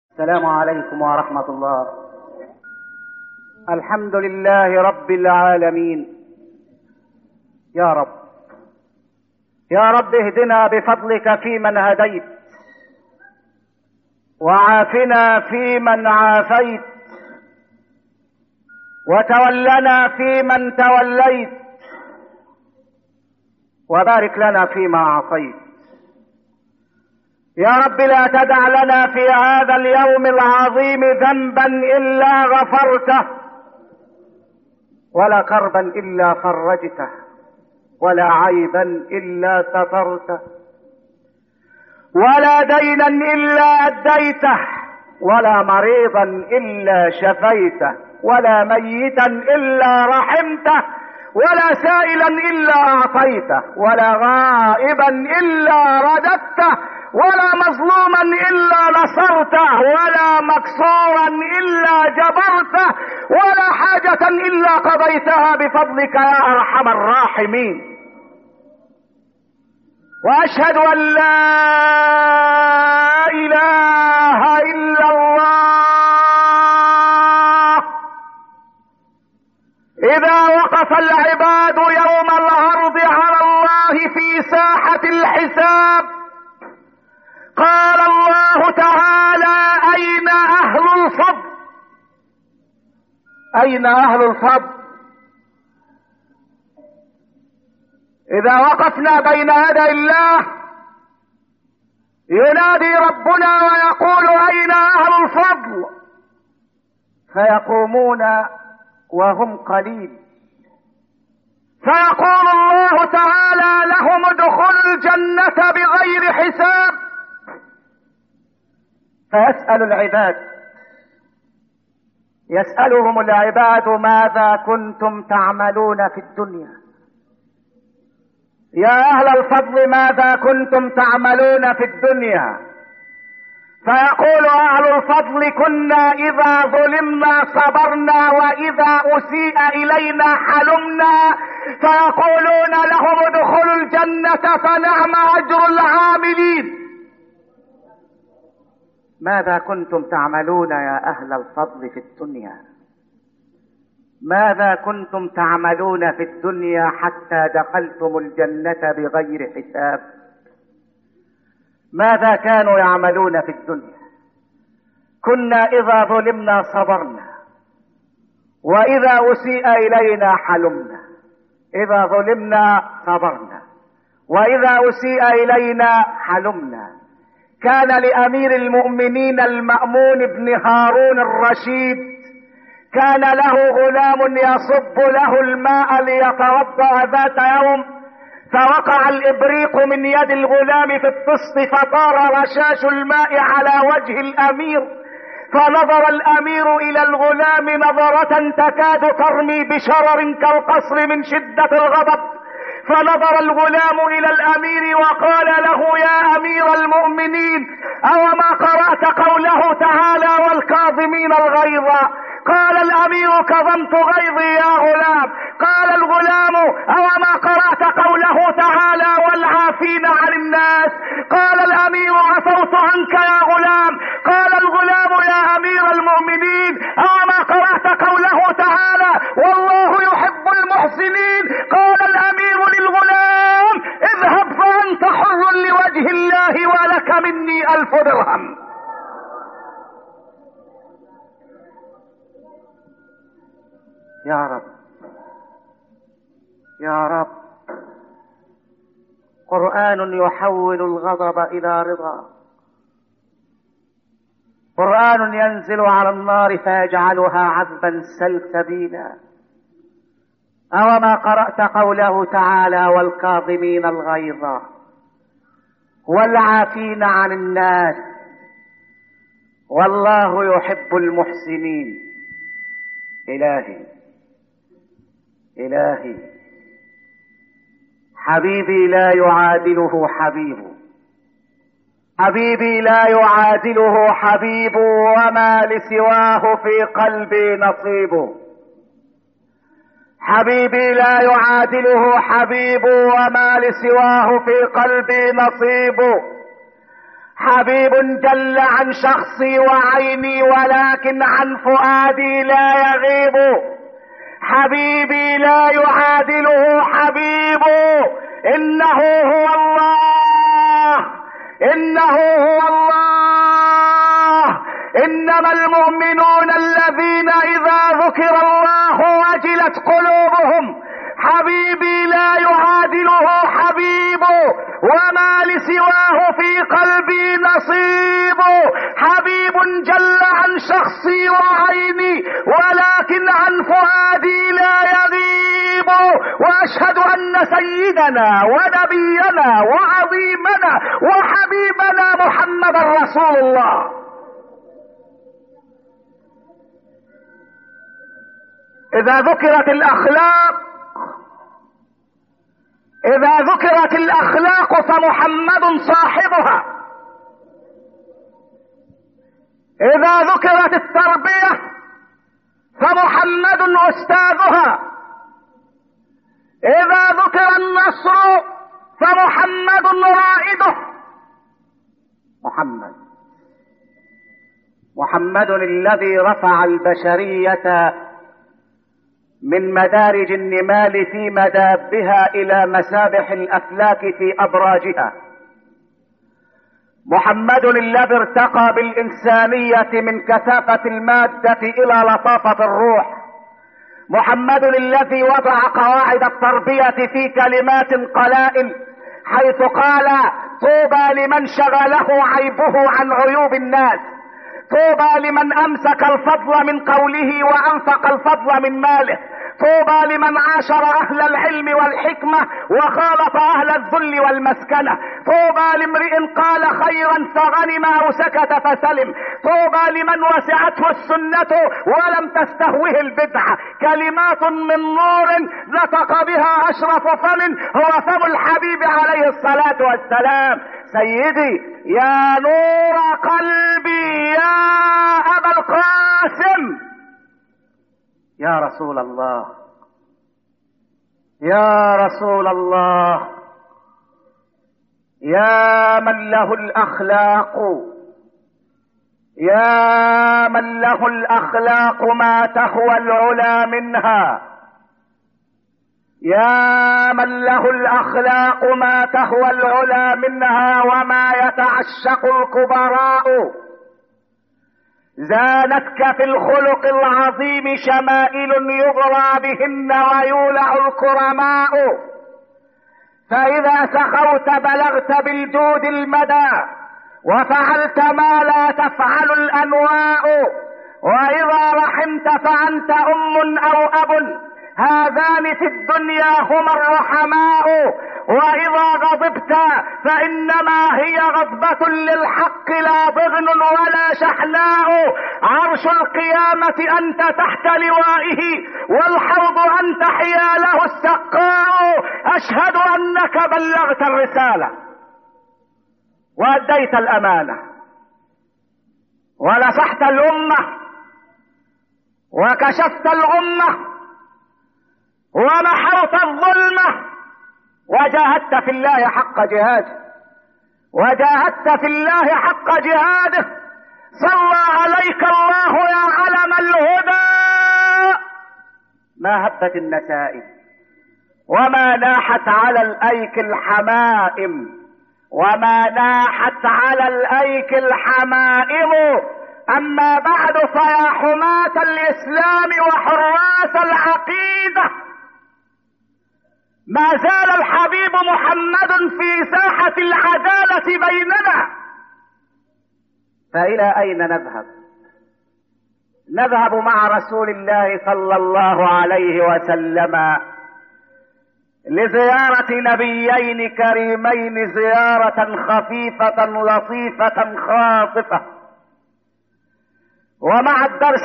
السلام عليكم ورحمة الله. الحمد لله رب العالمين. يا رب يا رب اهدنا بفضلك فيمن هديت، وعافنا فيمن عافيت، وتولنا فيمن توليت، وبارك لنا فيما أعطيت. يا رب لا تدع لنا في هذا اليوم العظيم ذنبا إلا غفرته، ولا كربا إلا فرجته، ولا عيبا إلا سترته، ولا دينا إلا أديته، ولا مريضا إلا شفيته، ولا ميتا إلا رحمته، ولا سائلا إلا أعطيته، ولا غائبا إلا رددته، ولا مظلوما إلا نصرته، ولا مكسورا إلا جبرته، ولا حاجة إلا قضيتها بفضلك يا أرحم الراحمين. وأشهد أن لا إله إلا الله. إذا وقف العباد يوم العرض على الله في ساحة الحساب قال الله تعالى: أين أهل الفضل؟ أين أهل الفضل؟ إذا وقفنا بين يدي الله ينادي ربنا ويقول: أين أهل الفضل؟ فيقومون وهم قليل، فيقول الله تعالى لهم: ادخلوا الجنة بغير حساب. فيسأل العباد، يسألهم العباد: ماذا كنتم تعملون في الدنيا؟ يا أهل الفضل ماذا كنتم تعملون في الدنيا؟ فيقول أهل الفضل: كنا إذا ظلمنا صبرنا، وإذا أسيء إلينا حلمنا. فيقولون لهم: ادخلوا الجنة فنعم أجر العاملين. ماذا كنتم تعملون يا أهل الفضل في الدنيا؟ ماذا كنتم تعملون في الدنيا حتى دخلتم الجنة بغير حساب؟ ماذا كانوا يعملون في الدنيا؟ كنا إذا ظلمنا صبرنا، وإذا أسيء إلينا حلمنا. إذا ظلمنا صبرنا، وإذا أسيء إلينا حلمنا. كان لأمير المؤمنين المأمون بن هارون الرشيد كان له غلام يصب له الماء ليتوضأ ذات يوم، فوقع الإبريق من يد الغلام في الطست، فطار رشاش الماء على وجه الأمير. فنظر الأمير إلى الغلام نظرة تكاد ترمي بشرر كالقصر من شدة الغضب. فنظر الغلام إلى الأمير وقال له: يا أمير المؤمنين، أوما قرأت قوله تعالى: والكاظمين الغيظ؟ قال الأمير: كظمت غيظي يا غلام. قال الغلام: أوما قرأت قوله تعالى: والعافين عن الناس؟ قال الأمير: عفوت عنك يا غلام. قال الغلام: يا أمير المؤمنين، أوما قرأت قوله تعالى: والله يحب المحسنين؟ قال الأمير للغلام: اذهب فأنت حر لوجه الله، ولك مني 1000 درهم. يا رب يا رب، قرآن يحول الغضب إلى رضا، قرآن ينزل على النار فيجعلها عذبا سلسبيلا. أوما قرأت قوله تعالى: والكاظمين الغيظ والعافين عن الناس والله يحب المحسنين. إلهي إلهي، حبيبي لا يعادله حبيب، حبيبي لا يعادله حبيب، وما لسواه في قلبي نصيب. حبيبي لا يعادله حبيب، وما لسواه في قلبي نصيب. حبيب جل عن شخصي وعيني ولكن عن فؤادي لا يغيب. حبيبي لا يعادله حبيب، انه هو الله، انه هو الله. انما المؤمنون الذين اذا ذكر الله وجلت قلوبهم. حبيبي لا يعادله حبيب، وما لسواه في قلبي نصيب. حبيب جل عن شخصي وعيني ولكن عن فؤادي لا يغيب. واشهد ان سيدنا ونبينا وعظيمنا وحبيبنا محمد رسول الله. اذا ذكرت الاخلاق فمحمد صاحبها. اذا ذكرت التربية فمحمد استاذها. اذا ذكر النصر فمحمد رائده. محمد الذي رفع البشرية من مدارج النمال في مدابها الى مسابح الافلاك في ابراجها. محمد الذي ارتقى بالانسانية من كثافة المادة الى لطافة الروح. محمد الذي وضع قواعد التربية في كلمات قلائل، حيث قال: طوبى لمن شغله عيبه عن عيوب الناس، طوبى لمن امسك الفضل من قوله وانفق الفضل من ماله، طوبى لمن عاشر اهل العلم والحكمة وخالط اهل الذل والمسكنة، طوبى لامرئ قال خيرا فغنم او سكت فسلم، طوبى لمن وسعته السنة ولم تستهوه البدعة. كلمات من نور نطق بها اشرف فم هو فم الحبيب عليه الصلاة والسلام. سيدي يا نور قلبي يا ابا القاسم، يا رسول الله، يا رسول الله، يا من له الاخلاق، يا من له الاخلاق ما تهوى العلا منها، يا من له الاخلاق ما تهوى العلا منها وما يتعشق الكبراء. زانتك في الخلق العظيم شمائل يغرى بهن ويولع الكرماء. فإذا سخوت بلغت بالجود المدى وفعلت ما لا تفعل الأنواء. وإذا رحمت فأنت أم أو أب، هذان في الدنيا هما الرحماء. وإذا غضبت فإنما هي غضبة للحق لا ضغن ولا شحناء. عرش القيامة أنت تحت لوائه والحوض أنت حياله السقاء. أشهد أنك بلغت الرسالة وأديت الأمانة ونصحت الأمة وكشفت الغمة ومحوت الظلمة وجاهدت في الله حق جهاده، وجاهدت في الله حق جهاده. صلى عليك الله يا علم الهدى. ما هبت النسائم وما ناحت على الأيك الحمائم، وما ناحت على الأيك الحمائم. أما بعد فيا حماة الإسلام وحراس العقيدة، ما زال الحبيب محمد في ساحة العدالة بيننا. فإلى أين نذهب؟ نذهب مع رسول الله صلى الله عليه وسلم لزيارة نبيين كريمين زيارة خفيفة لطيفة خاطفة. ومع الدرس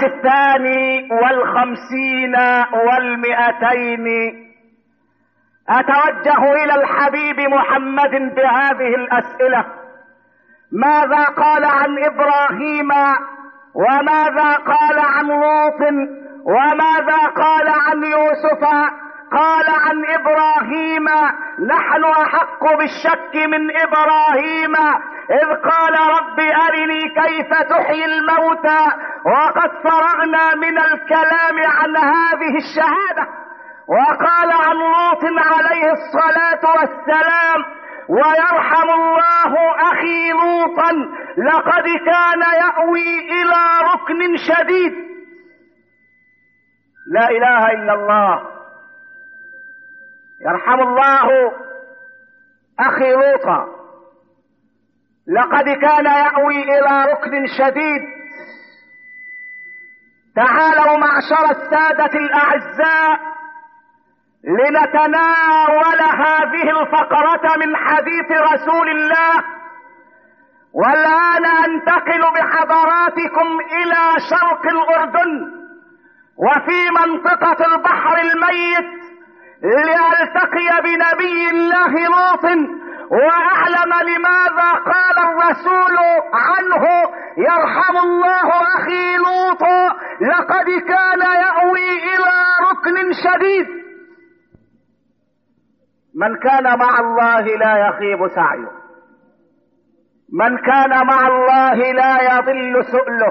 52 و200 أتوجه إلى الحبيب محمد بهذه الأسئلة: ماذا قال عن إبراهيم، وماذا قال عن لوط، وماذا قال عن يوسف؟ قال عن إبراهيم: نحن أحق بالشك من إبراهيم، إذ قال رب أرني كيف تحيي الموتى وقد فرغنا من الكلام عن هذه الشهادة. وقال عن لوط عليه الصلاة والسلام: ويرحم الله أخي لوطا لقد كان يأوي إلى ركن شديد. لا إله إلا الله. يرحم الله أخي لوطا لقد كان يأوي إلى ركن شديد. تعالوا معشر السادة الأعزاء لنتناول هذه الفقرة من حديث رسول الله. والآن أنتقل بحضراتكم إلى شرق الأردن وفي منطقة البحر الميت لألتقي بنبي الله لوط وأعلم لماذا قال الرسول عنه: يرحم الله أخي لوط لقد كان يأوي إلى ركن شديد. من كان مع الله لا يخيب سعيه، من كان مع الله لا يضل سؤله،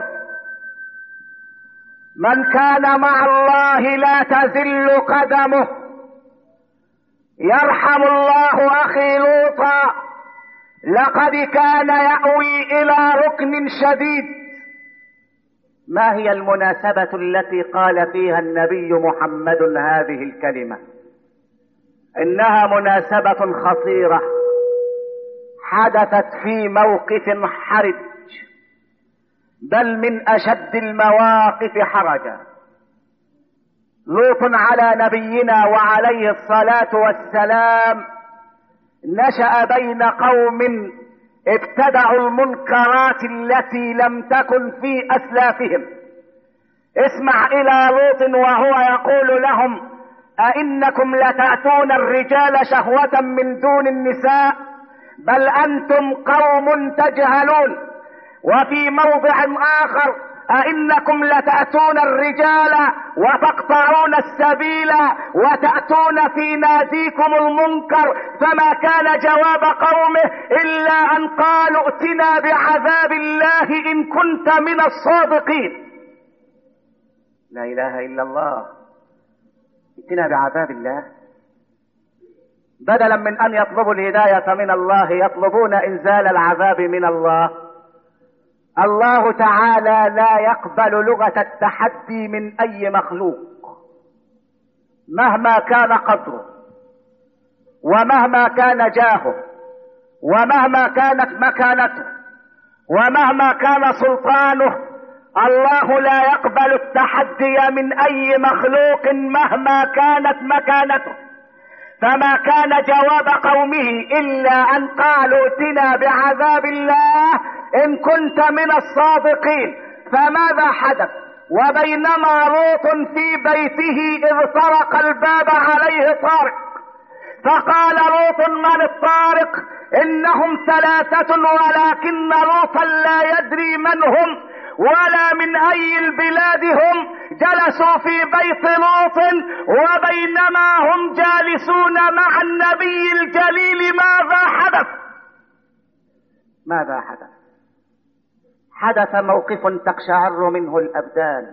من كان مع الله لا تزل قدمه. يرحم الله أخي لوطا لقد كان يأوي إلى ركن شديد. ما هي المناسبة التي قال فيها النبي محمد هذه الكلمة؟ إنها مناسبة خطيرة حدثت في موقف حرج، بل من أشد المواقف حرجا. لوط على نبينا وعليه الصلاة والسلام نشأ بين قوم ابتدعوا المنكرات التي لم تكن في أسلافهم. اسمع إلى لوط وهو يقول لهم: أئنكم لتأتون الرجال شهوة من دون النساء بل أنتم قوم تجهلون. وفي موضع آخر: أئنكم لتأتون الرجال وتقطعون السبيل وتأتون في ناديكم المنكر. فما كان جواب قومه إلا أن قالوا: ائتنا بعذاب الله إن كنت من الصادقين. لا إله إلا الله. ائتنا بعذاب الله. بدلا من أن يطلبوا الهداية من الله يطلبون إنزال العذاب من الله. الله تعالى لا يقبل لغة التحدي من أي مخلوق مهما كان قدره ومهما كان جاهه ومهما كانت مكانته ومهما كان سلطانه. الله لا يقبل التحدي من أي مخلوق مهما كانت مكانته. فما كان جواب قومه إلا أن قالوا: ائتنا بعذاب الله إن كنت من الصادقين. فماذا حدث؟ وبينما لوط في بيته إذ طرق الباب عليه طارق، فقال لوط: من الطارق؟ إنهم ثلاثة ولكن لوطا لا يدري من هم ولا من أي البلاد هم. جلسوا في بيت لوط وبينما هم جالسون مع النبي الجليل ماذا حدث؟ ماذا حدث؟ حدث موقف تقشعر منه الأبدان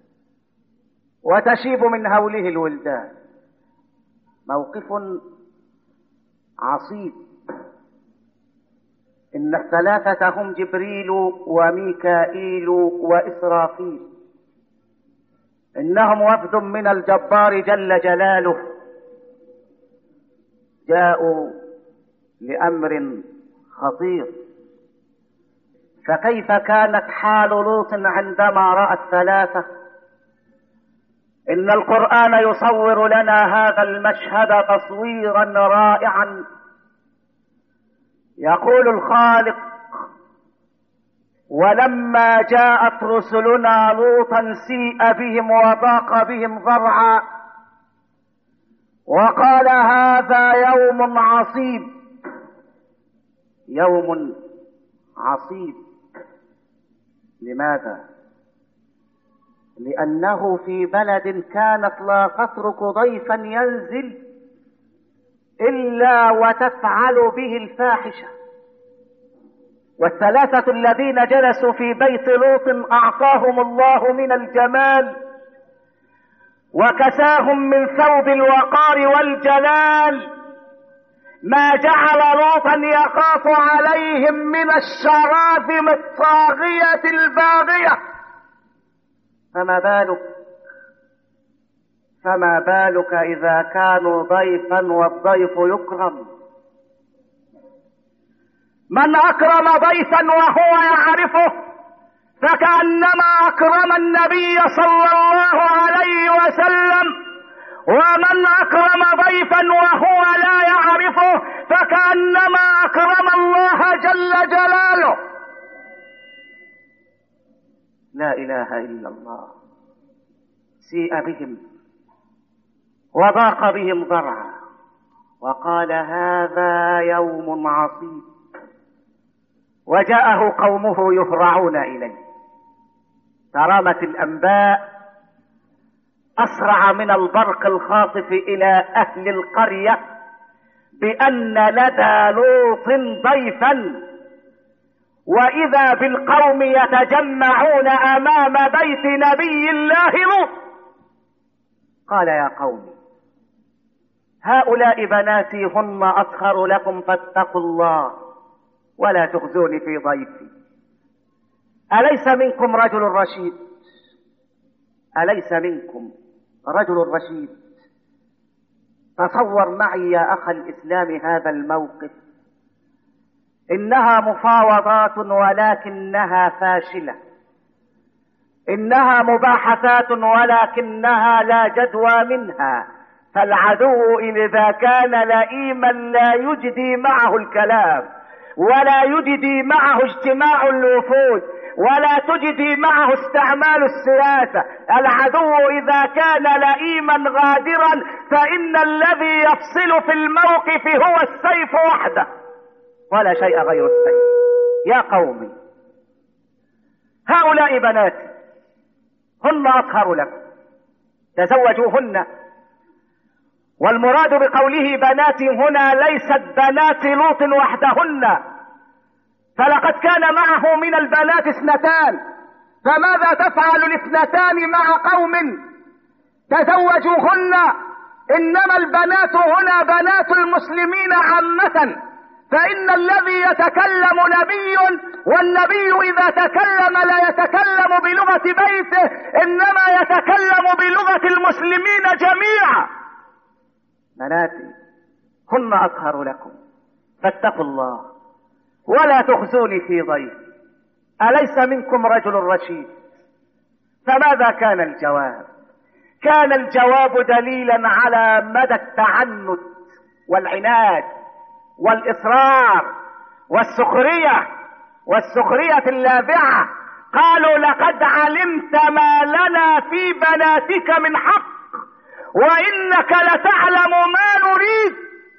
وتشيب من هوله الولدان. موقف عصيب. إن الثلاثة هم جبريل وميكائيل وإسرافيل. إنهم وفد من الجبار جل جلاله، جاءوا لأمر خطير. فكيف كانت حال لوط عندما رأى الثلاثة؟ إن القرآن يصور لنا هذا المشهد تصويرا رائعا. يقول الخالق: ولما جاءت رسلنا لوطا سيء بهم وضاق بهم ذرعا وقال: هذا يوم عصيب. يوم عصيب. لماذا؟ لأنه في بلد كانت لا تترك ضيفا ينزل إلا وتفعل به الفاحشة. والثلاثة الذين جلسوا في بيت لوط أعطاهم الله من الجمال وكساهم من ثوب الوقار والجلال ما جعل لوطا يخاف عليهم من الشراذم الطاغية الباغية. فما بالك إذا كانوا ضيفا والضيف يكرم. من أكرم ضيفا وهو يعرفه فكأنما أكرم النبي صلى الله عليه وسلم، ومن أكرم ضيفا وهو لا يعرفه فكأنما أكرم الله جل جلاله. لا إله إلا الله. سيء بهم وضاق بهم ذرعا وقال هذا يوم عصيب، وجاءه قومه يهرعون إليه. ترامت الأنباء أسرع من البرق الخاطف إلى أهل القرية بأن لدى لوط ضيفا، وإذا بالقوم يتجمعون أمام بيت نبي الله لوط. قال يا قوم هؤلاء بناتي هن أطهر لكم فاتقوا الله ولا تخزوني في ضيفي. أليس منكم رجل رشيد؟ أليس منكم رجل رشيد؟ تصور معي يا أخ الإسلام هذا الموقف. إنها مفاوضات ولكنها فاشلة، إنها مباحثات ولكنها لا جدوى منها، فالعدو إذا كان لئيما لا يجدي معه الكلام ولا يجدي معه اجتماع الوفود ولا تجدي معه استعمال السياسة. العدو إذا كان لئيما غادرا فإن الذي يفصل في الموقف هو السيف وحده ولا شيء غير السيف. يا قومي هؤلاء بناتي هن أطهر لكم تزوجوهن. والمراد بقوله بناتي هنا ليست بنات لوط وحدهن، فلقد كان معه من البنات اثنتان، فماذا تفعل الاثنتان مع قوم تزوجوهن؟ إنما البنات هنا بنات المسلمين عامة، فإن الذي يتكلم نبي، والنبي إذا تكلم لا يتكلم بلغة بيته إنما يتكلم بلغة المسلمين جميعا. بناتي هن أطهر لكم فاتقوا الله ولا تخزوني في ضيفي. أليس منكم رجل رشيد؟ فماذا كان الجواب؟ كان الجواب دليلا على مدى التعنت والعناد والإصرار والسخرية اللاذعة. قالوا لقد علمت ما لنا في بناتك من حق وإنك لتعلم ما نريد.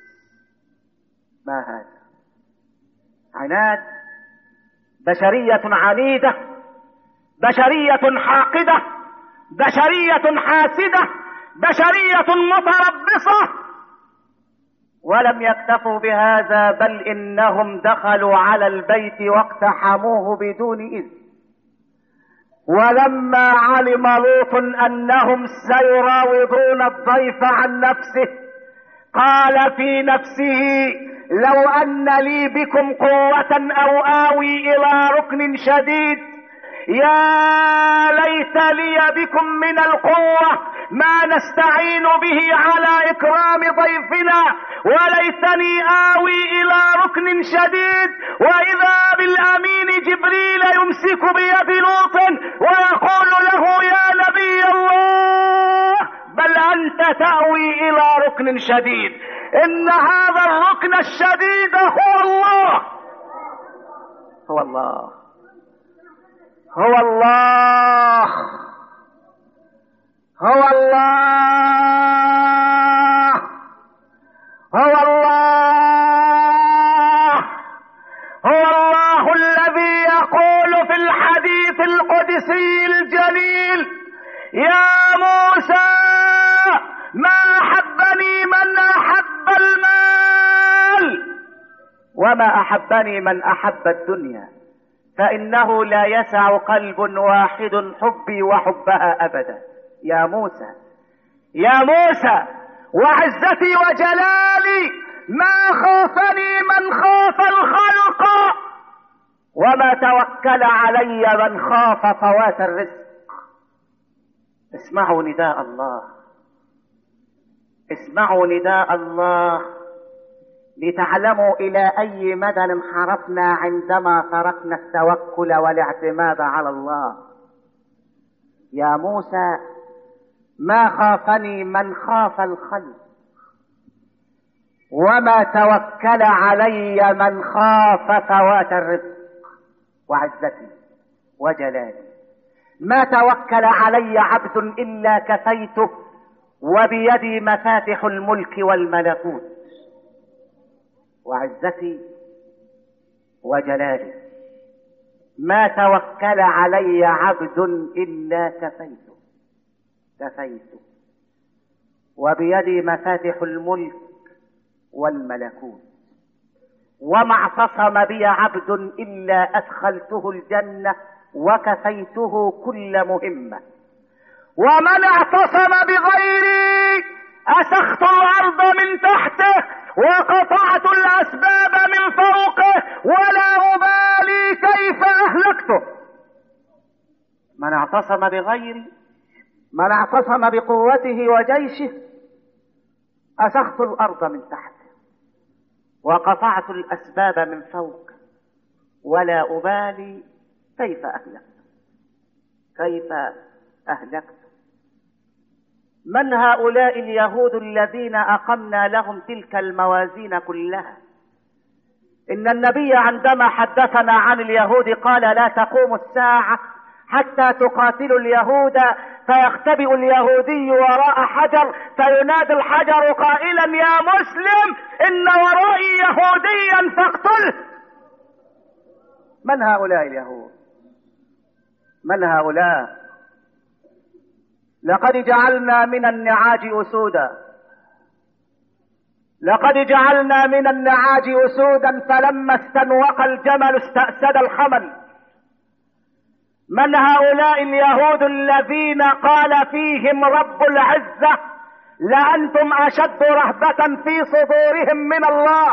ما هذا؟ عناد، بشرية عنيدة، بشرية حاقدة، بشرية حاسدة، بشرية متربصة. ولم يكتفوا بهذا بل إنهم دخلوا على البيت واقتحموه بدون إذن. ولما علم لوط أنهم سيراوضون الضيف عن نفسه قال في نفسه لو أن لي بكم قوة أو آوي إلى ركن شديد يا ليت لي بكم من القوة ما نستعين به على إكرام ضيفنا، وليتني آوي إلى ركن شديد. وإذا بالأمين جبريل يمسك بيد لوط ويقول له يا نبي الله بل أنت تأوي إلى ركن شديد. إن هذا الركن الشديد هو الله، هو الله، هو الله، هو الله، هو الله، هو الله الذي يقول في الحديث القدسي الجليل يا موسى ما أحبني من أحب المال وما أحبني من أحب الدنيا، فإنه لا يسع قلب واحد حبي وحبها أبدا. يا موسى، يا موسى، وعزتي وجلالي ما خافني من خاف الخلق، وما توكل علي من خاف فوات الرزق. اسمعوا نداء الله، اسمعوا نداء الله، لتعلموا إلى أي مدى انحرفنا عندما تركنا التوكل والاعتماد على الله. يا موسى، ما خافني من خاف الخلق، وما توكل علي من خاف فوات الرزق. وعزتي وجلالي ما توكل علي عبد إلا كفيته، وبيدي مفاتح الملك والملكوت. وعزتي وجلالي ما توكل علي عبد إلا كفيته، وبيدي مفاتح الملك والملكوت. وما اعتصم بي عبد إلا أدخلته الجنة وكفيته كل مهمة. ومن اعتصم بغيري أسخت الأرض من تحته وقطعت الأسباب من فوقه، ولا أبالي كيف أهلكته. من اعتصم بغيري، من اعتصم بقوته وجيشه، أسخت الأرض من تحته وقطعت الأسباب من فوق، ولا أبالي كيف أهلكت. من هؤلاء اليهود الذين أقمنا لهم تلك الموازين كلها؟ إن النبي عندما حدثنا عن اليهود قال: لا تقوم الساعة حتى تقاتلوا اليهود، فيختبئ اليهودي وراء حجر، فينادي الحجر قائلا: يا مسلم، إن ورائي يهوديا فاقتله. من هؤلاء اليهود؟ من هؤلاء؟ لقد جعلنا من النعاج أسودا، لقد جعلنا من النعاج أسودا، فلما استنوق الجمل استأسد الحمل. من هؤلاء اليهود الذين قال فيهم رب العزة: لأنتم أشد رهبة في صدورهم من الله؟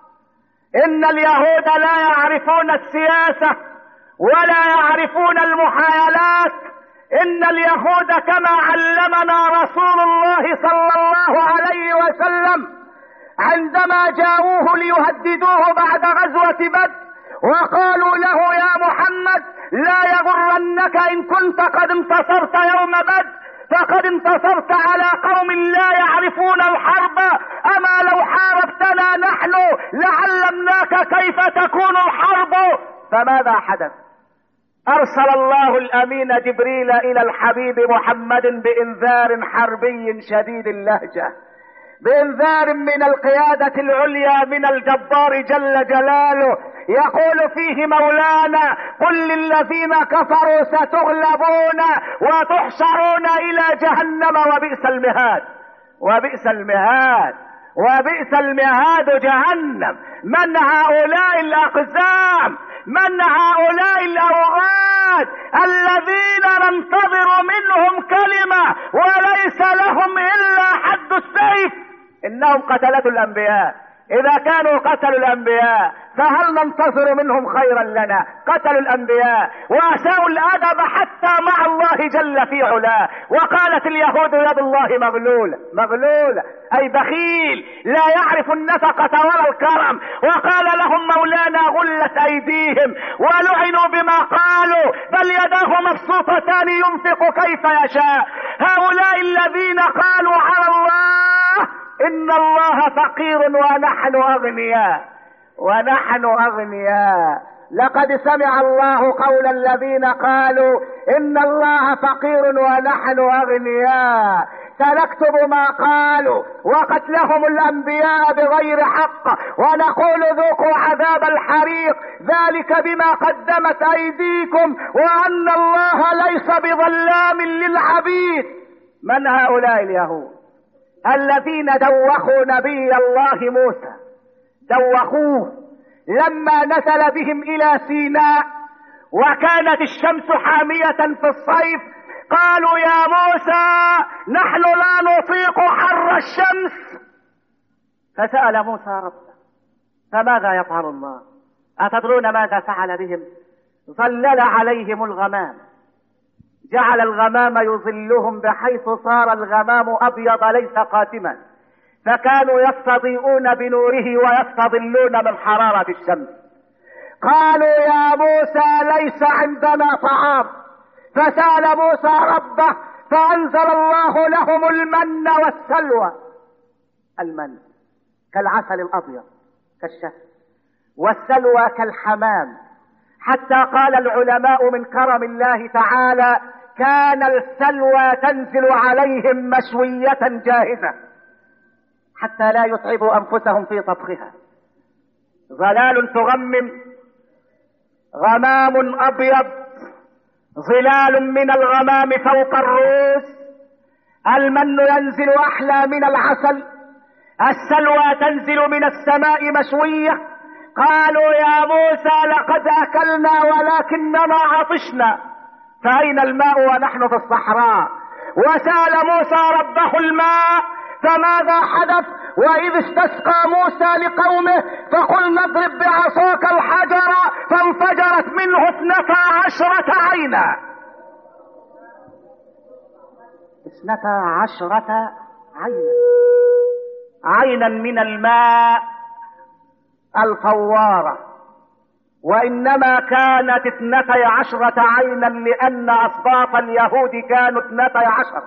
إن اليهود لا يعرفون السياسة ولا يعرفون المحايلات. إن اليهود كما علمنا رسول الله صلى الله عليه وسلم عندما جاءوه ليهددوه بعد غزوة بدر وقالوا له: يا محمد، لا يغرنك إن كنت قد انتصرت يوم بدر، فقد انتصرت على قوم لا يعرفون الحرب. أما لو حاربتنا نحن لعلمناك كيف تكون الحرب. فماذا حدث؟ أرسل الله الأمين جبريل إلى الحبيب محمد بإنذار حربي شديد اللهجة، بإنذار من القيادة العليا من الجبار جل جلاله، يقول فيه مولانا: قل للذين كفروا ستغلبون وتحشرون إلى جهنم وبئس المهاد. وبئس المهاد، وبئس المهاد جهنم. من هؤلاء الأقزام؟ من هؤلاء الأوغاد الذين ننتظر منهم كلمة وليس لهم إلا حد السيف؟ إنهم قتلة الأنبياء. إذا كانوا قتلوا الأنبياء فهل ننتظر منهم خيرا لنا؟ قتلوا الأنبياء وأساءوا الأدب حتى مع الله جل في علاه. وقالت اليهود: يد الله مغلولة. مغلولة أي بخيل، لا يعرف النفقة ولا الكرم. وقال لهم مولانا: غلت أيديهم ولعنوا بما قالوا، بل يداه مبسوطتان ينفق كيف يشاء. هؤلاء الذين قالوا على الله: إن الله فقير ونحن أغنياء، ونحن أغنياء. لقد سمع الله قول الذين قالوا: إن الله فقير ونحن أغنياء. سنكتب ما قالوا وقتلهم الأنبياء بغير حق، ونقول: ذوقوا عذاب الحريق، ذلك بما قدمت أيديكم وأن الله ليس بظلام للعبيد. من هؤلاء اليهود الذين دوخوا نبي الله موسى؟ دوخوه لما نزل بهم الى سيناء وكانت الشمس حامية في الصيف قالوا يا موسى نحن لا نطيق حر الشمس. فسأل موسى ربه فماذا يفعل الله؟ أتدرون ماذا فعل بهم؟ ظلل عليهم الغمام، جعل الغمام يظلهم بحيث صار الغمام أبيض ليس قاتما، فكانوا يستضيئون بنوره ويستظلون من حرارة الشمس. قالوا يا موسى ليس عندنا طعام، فسأل موسى ربه فأنزل الله لهم المن والسلوى. المن كالعسل الأبيض كالشهد، والسلوى كالحمام، حتى قال العلماء من كرم الله تعالى كان السلوى تنزل عليهم مشوية جاهزة حتى لا يتعبوا أنفسهم في طبخها. ظلال تغمم، غمام أبيض، ظلال من الغمام فوق الرؤوس، المن ينزل أحلى من العسل، السلوى تنزل من السماء مشوية. قالوا يا موسى لقد أكلنا ولكننا عطشنا، فأين الماء ونحن في الصحراء؟ وسأل موسى ربه الماء، فماذا حدث؟ وإذ استسقى موسى لقومه فقلنا اضرب بعصاك الحجر فانفجرت منه 12 عينا. 12 عينا، عينا من الماء الفوارة، وإنما كانت 12 عينا لأن أسباط اليهود كانوا 12.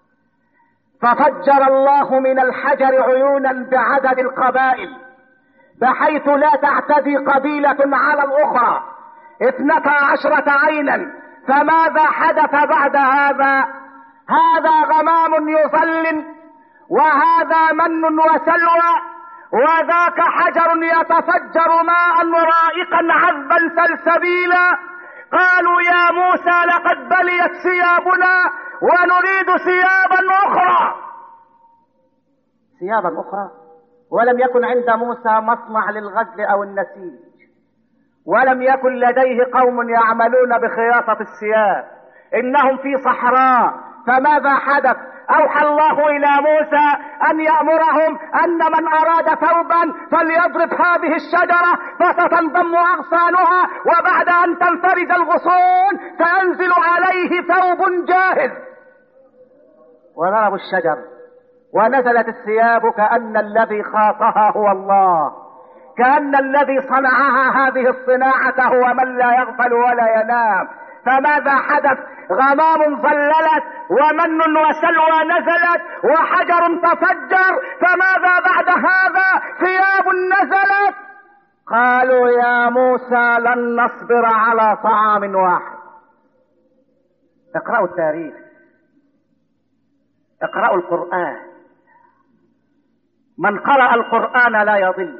ففجر الله من الحجر عيونا بعدد القبائل بحيث لا تعتدي قبيلة على الأخرى، 12 عينا. فماذا حدث بعد هذا؟ هذا غمام يظلل، وهذا من وسلوى، وذاك حجر يتفجر ماء رائقا عذبا سلسبيلا. قالوا يا موسى لقد بليت ثيابنا ونريد ثيابا أخرى. ثيابا أخرى؟ ولم يكن عند موسى مصنع للغزل أو النسيج، ولم يكن لديه قوم يعملون بخياطة الثياب، إنهم في صحراء. فماذا حدث؟ أوحى الله إلى موسى أن يأمرهم أن من أراد ثوبا فليضرب هذه الشجرة فستنضم أغصانها، وبعد أن تنفرج الغصون سينزل عليه ثوب جاهز. وضربوا الشجر ونزلت الثياب كأن الذي خاطها هو الله، كأن الذي صنعها هذه الصناعة هو من لا يغفل ولا ينام. فماذا حدث؟ غمام ظللت، ومن وسلوى نزلت، وحجر تفجر. فماذا بعد هذا؟ ثياب نزلت. قالوا يا موسى لن نصبر على طعام واحد. اقرأوا التاريخ، اقرأوا القرآن، من قرأ القرآن لا يضل.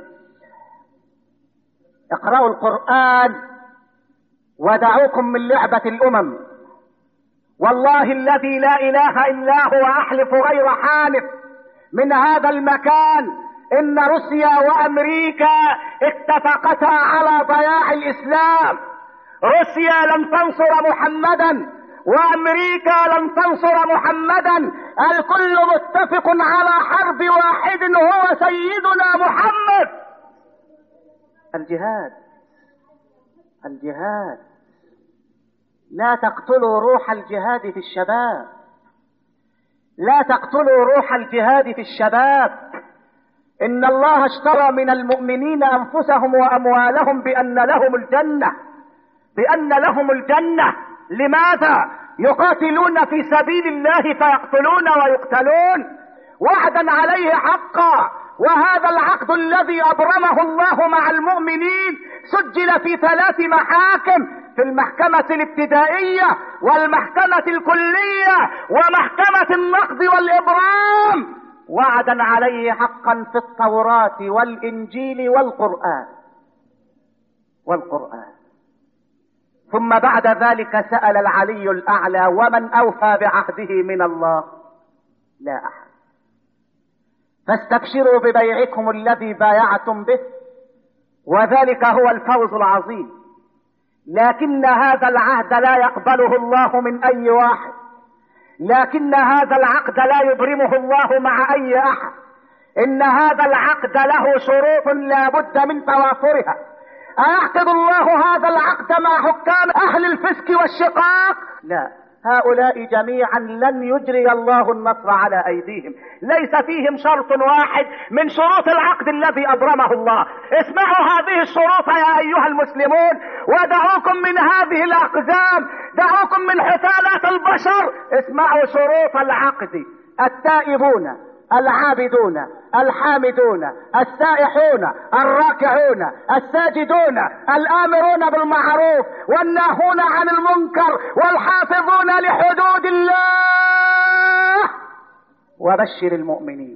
اقرأوا القرآن ودعوكم من لعبة الأمم. والله الذي لا إله إلا هو أحلف غير حالف من هذا المكان إن روسيا وأمريكا اتفقتا على ضياع الإسلام. روسيا لم تنصر محمدا وأمريكا لم تنصر محمدا، الكل متفق على حرب واحد هو سيدنا محمد. الجهاد، الجهاد. لا تقتلوا روح الجهاد في الشباب، لا تقتلوا روح الجهاد في الشباب. إن الله اشترى من المؤمنين أنفسهم وأموالهم بأن لهم الجنة، بأن لهم الجنة. لماذا؟ يقاتلون في سبيل الله فيقتلون ويقتلون وعدا عليه حقا. وهذا العقد الذي أبرمه الله مع المؤمنين سجل في 3 محاكم، في المحكمة الابتدائية والمحكمة الكلية ومحكمة النقض والإبرام، وعدا عليه حقا في التوراة والإنجيل والقرآن. ثم بعد ذلك سأل العلي الأعلى ومن أوفى بعهده من الله؟ لا أحد. فاستبشروا ببيعكم الذي بايعتم به، وذلك هو الفوز العظيم. لكن هذا العهد لا يقبله الله من اي واحد، لكن هذا العقد لا يبرمه الله مع اي احد. ان هذا العقد له شروط لا بد من توافرها. ايعقد الله هذا العقد مع حكام اهل الفسق والشقاق؟ لا، هؤلاء جميعا لن يجري الله النصر على ايديهم، ليس فيهم شرط واحد من شروط العقد الذي ابرمه الله. اسمعوا هذه الشروط يا ايها المسلمون، ودعوكم من هذه الاقزام، دعوكم من حثالات البشر. اسمعوا شروط العقد: التائبون، العابدون، الحامدون، السائحون، الراكعون، الساجدون، الآمرون بالمعروف والناهون عن المنكر والحافظون لحدود الله وبشر المؤمنين.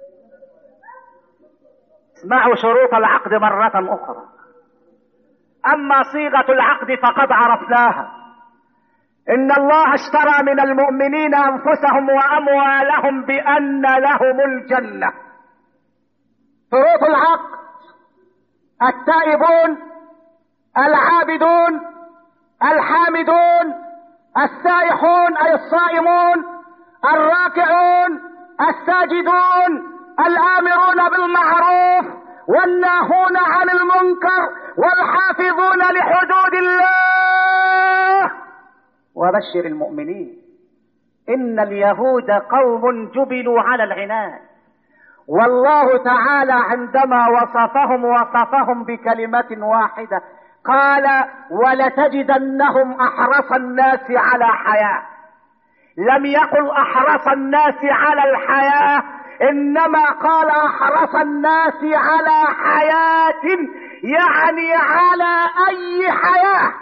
اسمعوا شروط العقد مرة أخرى. أما صيغة العقد فقد عرفناها. إن الله اشترى من المؤمنين أنفسهم وأموالهم بأن لهم الجنة. شروط العقد: التائبون، العابدون، الحامدون، السائحون أي الصائمون، الراكعون، الساجدون، الآمرون بالمعروف والناهون عن المنكر والحافظون لحدود الله وبشر المؤمنين. إن اليهود قوم جبلوا على العناد، والله تعالى عندما وصفهم بكلمة واحدة قال: ولتجدنهم أحرص الناس على حياة. لم يقل أحرص الناس على الحياة، إنما قال أحرص الناس على حياة، يعني على أي حياة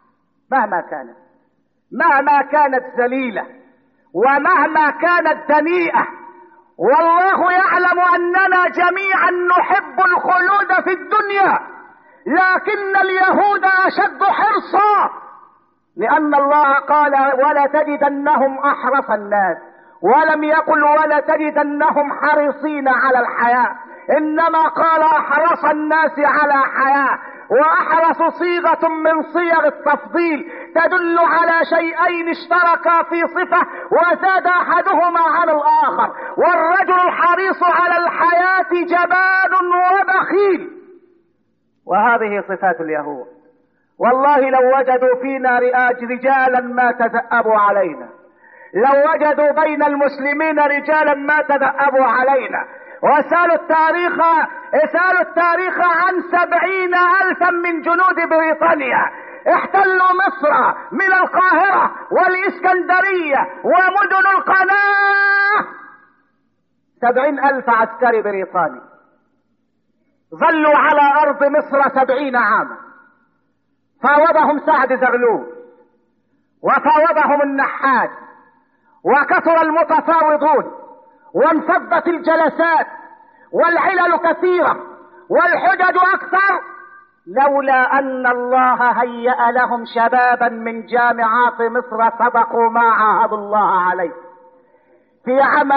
مهما كانت ذليلة ومهما كانت دنيئة. والله يعلم أننا جميعا نحب الخلود في الدنيا، لكن اليهود أشد حرصا، لأن الله قال: ولتجدنهم أحرص الناس، ولم يقل ولتجدنهم حريصين على الحياة، إنما قال أحرص الناس على حياة. وأحرص صيغة من صيغ التفضيل تدل على شيئين اشتركا في صفة وزاد أحدهما على الآخر. والرجل الحريص على الحياة جبان وبخيل، وهذه صفات اليهود. والله لو وجدوا فينا رجالا ما تذأبوا علينا، لو وجدوا بين المسلمين رجالا ما تذأبوا علينا. واسألوا التاريخ عن 70,000 من جنود بريطانيا احتلوا مصر من القاهرة والإسكندرية ومدن القناة. 70,000 عسكري بريطاني ظلوا على أرض مصر 70 عاما. فاوضهم سعد زغلول وفاوضهم النحاس، وكثر المتفاوضون وانفضت الجلسات والعلل كثيرة والحجج أكثر، لولا أن الله هيأ لهم شبابا من جامعات مصر صدقوا ما عاهدوا الله عليه. في عام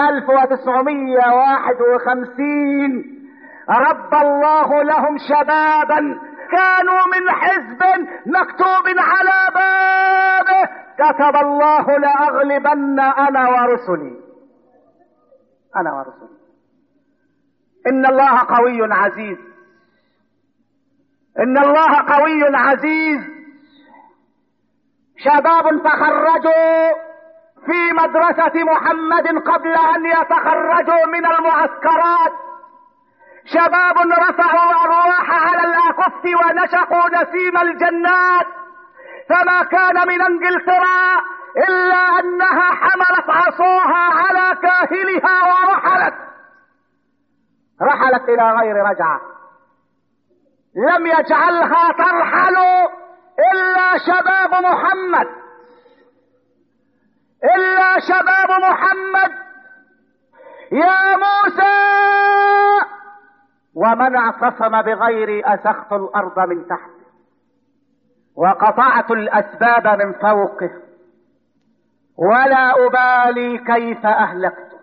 1951 رب الله لهم شبابا كانوا من حزب مكتوب على بابه: كتب الله لأغلبن أنا ورسلي. إن الله قوي عزيز، إن الله قوي عزيز. شباب تخرجوا في مدرسة محمد قبل أن يتخرجوا من المعسكرات، شباب رفعوا الأرواح على الأكف ونشقوا نسيم الجنات، فما كان من انجلترا إلا أنها حملت عصاها على كاهلها ورحلت إلى غير رجعة. لم يجعلها ترحل إلا شباب محمد. يا موسى، ومن اعتصم بغيري أسخت الأرض من تحته وقطعت الأسباب من فوقه ولا أبالي كيف أهلكت،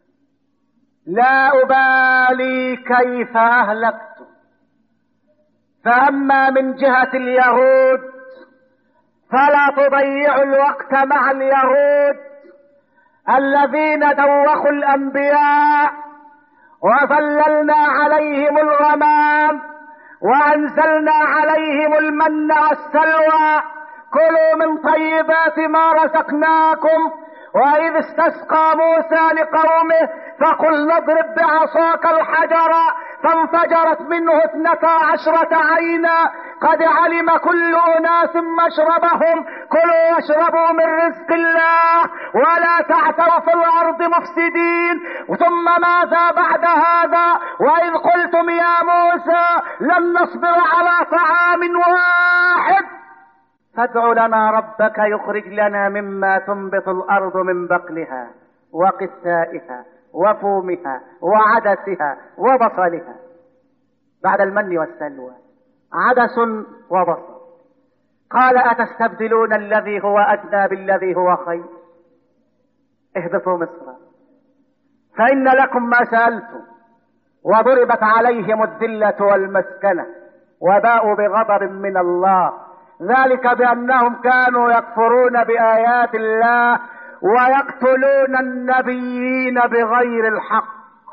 لا أبالي كيف أهلكت. فأما من جهة اليهود فلا تضيعوا الوقت مع اليهود الذين دوخوا الأنبياء وظللنا عليهم الغمام وأنزلنا عليهم المن والسلوى كلوا من طيبات ما رزقناكم وإذ استسقى موسى لقومه فقل نضرب بعصاك الحجر فانفجرت منه 12 عينا قد علم كل أناس مشربهم كلوا واشربوا من رزق الله ولا تعثوا في الأرض مفسدين. ثم ماذا بعد هذا؟ وإذ قلتم يا موسى لن نصبر على طعام واحد فادع لنا ربك يخرج لنا مما تنبت الأرض من بقلها وقثائها وفومها وعدسها وبصلها. بعد المن والسلوى عدس وبصل. قال أتستبدلون الذي هو أدنى بالذي هو خير اهبطوا مصر فإن لكم ما سألتم وضربت عليهم الذلة والمسكنة وباءوا بغضب من الله ذلك بأنهم كانوا يكفرون بآيات الله ويقتلون النبيين بغير الحق.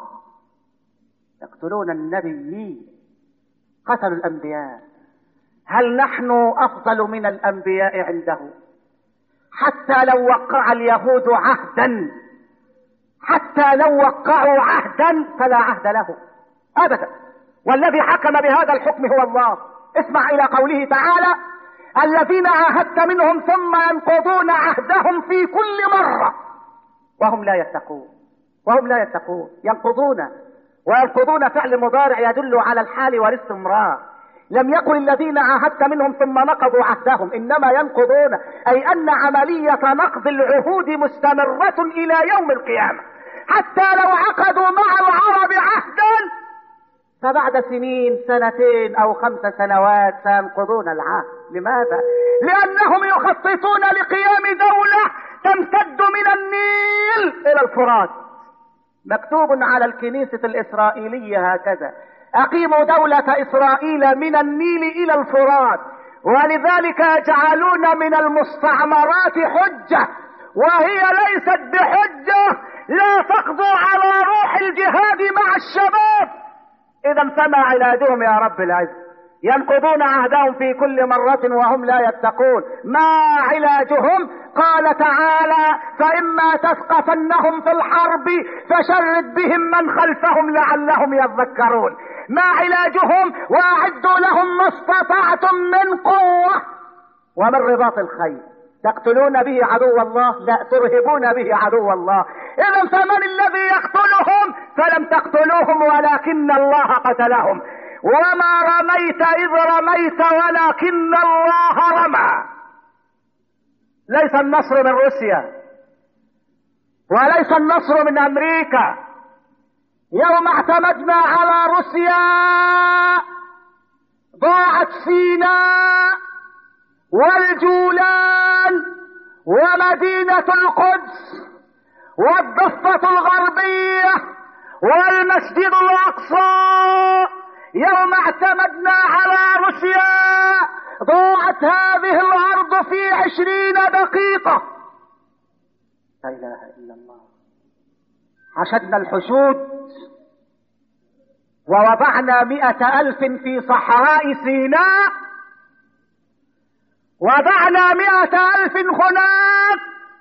يقتلون النبيين، قتلوا الأنبياء. هل نحن أفضل من الأنبياء عنده؟ حتى لو وقع اليهود عهدا، حتى لو وقعوا عهدا فلا عهد له أبدا، والذي حكم بهذا الحكم هو الله. اسمع إلى قوله تعالى الذين عاهدت منهم ثم ينقضون عهدهم في كل مرة وهم لا يتقون. وهم لا يتقون، ينقضون، وينقضون فعل مضارع يدل على الحال والاستمرار. لم يقل الذين عاهدت منهم ثم نقضوا عهدهم، إنما ينقضون، أي أن عملية نقض العهود مستمرة إلى يوم القيامة. حتى لو عقدوا مع العرب عهدا فبعد سنين، 2 أو 5 سنوات سينقضون العهد. لماذا؟ لأنهم يخططون لقيام دولة تمتد من النيل إلى الفرات. مكتوب على الكنيسة الإسرائيلية هكذا: أقيموا دولة إسرائيل من النيل إلى الفرات. ولذلك يجعلون من المستعمرات حجة، وهي ليست بحجة، لا تقضوا على روح الجهاد مع الشباب. إذا فما علاجهم يا رب العزة؟ ينقضون عهدهم في كل مرة وهم لا يتقون. ما علاجهم؟ قال تعالى: فإما تثقفنهم في الحرب فشرد بهم من خلفهم لعلهم يذكرون. ما علاجهم؟ وأعدوا لهم ما استطعتم من قوة ومن رباط الخيل تقتلون به عدو الله، لا ترهبون به عدو الله. إذا فمن الذي يقتلهم؟ فلم تقتلوهم ولكن الله قتلهم. وما رميت إذ رميت ولكن الله رمى. ليس النصر من روسيا وليس النصر من أمريكا. يوم اعتمدنا على روسيا ضاعت سيناء والجولان ومدينة القدس والضفة الغربية والمسجد الأقصى. يوم اعتمدنا على روسيا ضاعت هذه الأرض في 20 دقيقة. لا إله إلا الله. حشدنا الحشود ووضعنا 100,000 في صحراء سيناء، وضعنا 100,000 هناك،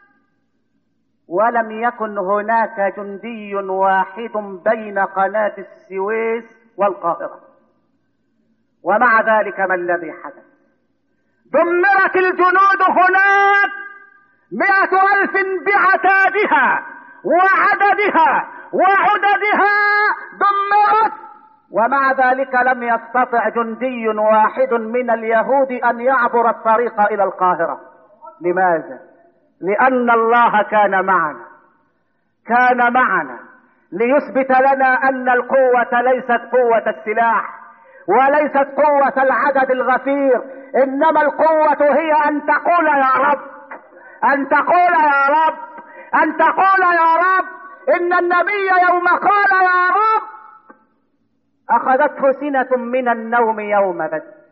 ولم يكن هناك جندي واحد بين قناة السويس والقاهرة. ومع ذلك ما الذي حدث؟ دمرت الجنود هناك 100,000 بعتادها وعددها وعددها دمرت، ومع ذلك لم يستطع جندي واحد من اليهود أن يعبر الطريق إلى القاهرة. لماذا؟ لأن الله كان معنا، كان معنا ليثبت لنا أن القوة ليست قوة السلاح وليست قوة العدد الغفير، إنما القوة هي أن تقول يا رب، أن تقول يا رب، أن تقول يا رب. إن النبي يوم قال يا رب أخذته سنة من النوم يوم بدر.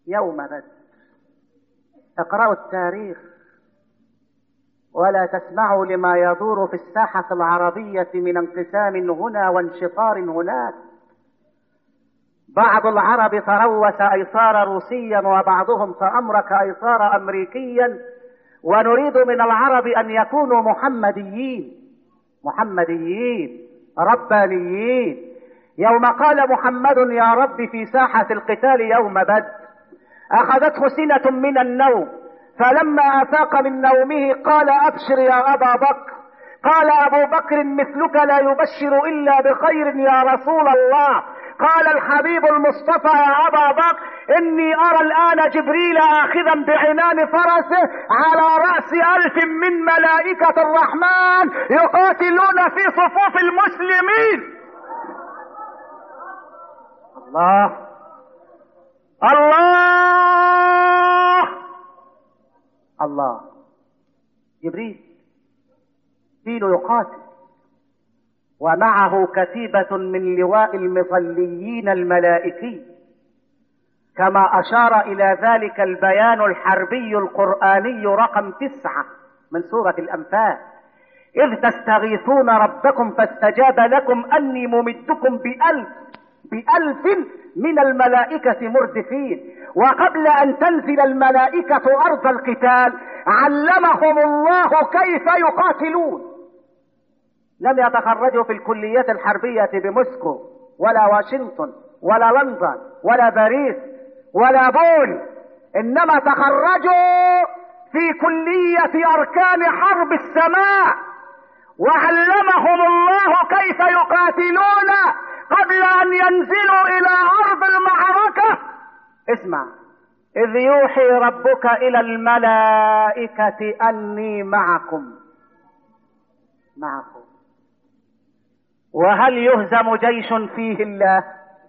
يوم بدر. اقرأوا التاريخ ولا تسمعوا لما يدور في الساحة العربية من انقسام هنا وانشطار هناك. بعض العرب تروس أيسار روسيا وبعضهم تأمرك أيسار أمريكيا، ونريد من العرب أن يكونوا محمديين ربانيين. يوم قال محمد يا رب في ساحة القتال يوم بدر أخذته سنة من النوم، فلما أفاق من نومه قال أبشر يا أبا بكر. قال أبو بكر مثلك لا يبشر إلا بخير يا رسول الله. قال الحبيب المصطفى يا أبا بكر إني أرى الآن جبريل آخذا بعنان فرسه على رأس 1000 من ملائكة الرحمن يقاتلون في صفوف المسلمين. الله الله الله. جبريل يقاتل ومعه كتيبة من لواء المظليين الملائكي، كما أشار إلى ذلك البيان الحربي القرآني رقم 9 من سورة الأنفال: إذ تستغيثون ربكم فاستجاب لكم أني ممدكم بألف من الملائكة مردفين. وقبل أن تنزل الملائكة أرض القتال علمهم الله كيف يقاتلون. لم يتخرجوا في الكليات الحربية بموسكو ولا واشنطن ولا لندن ولا باريس ولا بول، إنما تخرجوا في كلية أركان حرب السماء، وعلمهم الله كيف يقاتلون قبل أن ينزلوا إلى أرض المعركة. اسمع: إذ يوحي ربك إلى الملائكة أني معكم. وهل يهزم جيش فيه الله؟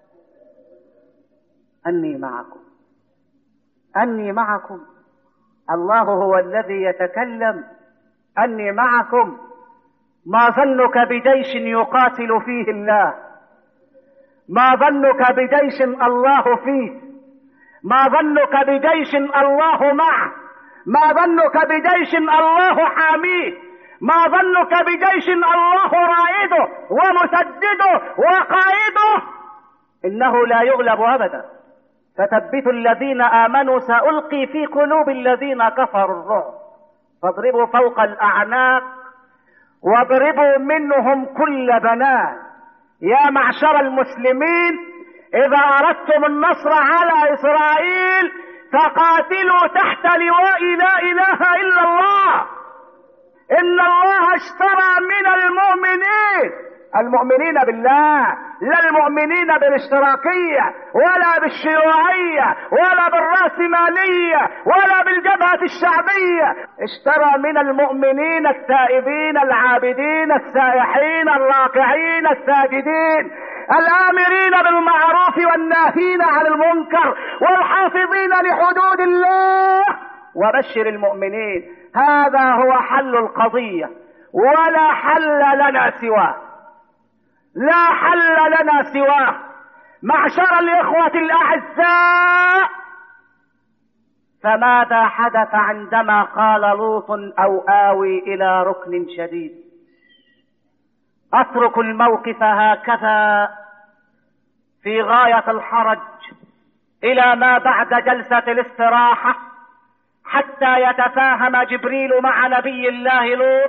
أني معكم. الله هو الذي يتكلم. أني معكم. ما ظنك بجيش يقاتل فيه الله؟ ما ظنك بجيش الله فيه؟ ما ظنك بجيش الله معه؟ ما ظنك بجيش الله حاميه؟ ما ظنك بجيش الله رائده ومسدده وقائده؟ إنه لا يغلب أبدا. فثبتوا الذين آمنوا سألقي في قلوب الذين كفروا الرعب فاضربوا فوق الأعناق واضربوا منهم كل بنان. يا معشر المسلمين، إذا أردتم النصر على إسرائيل فقاتلوا تحت لواء لا إله إلا الله. إن الله اشترى من المؤمنين بالله، لا المؤمنين بالاشتراكية ولا بالشيوعية ولا بالرأسمالية ولا بالجبهة الشعبية. اشترى من المؤمنين التائبين العابدين السائحين الراكعين الساجدين الآمرين بالمعروف والناهين عن المنكر والحافظين لحدود الله. وبشر المؤمنين. هذا هو حل القضية، ولا حل لنا سواه. لا حل لنا سواه. معشر الإخوة الأعزاء، فماذا حدث عندما قال لوط أو آوي إلى ركن شديد؟ أترك الموقف هكذا في غاية الحرج إلى ما بعد جلسة الاستراحة حتى يتفاهم جبريل مع نبي الله لوط.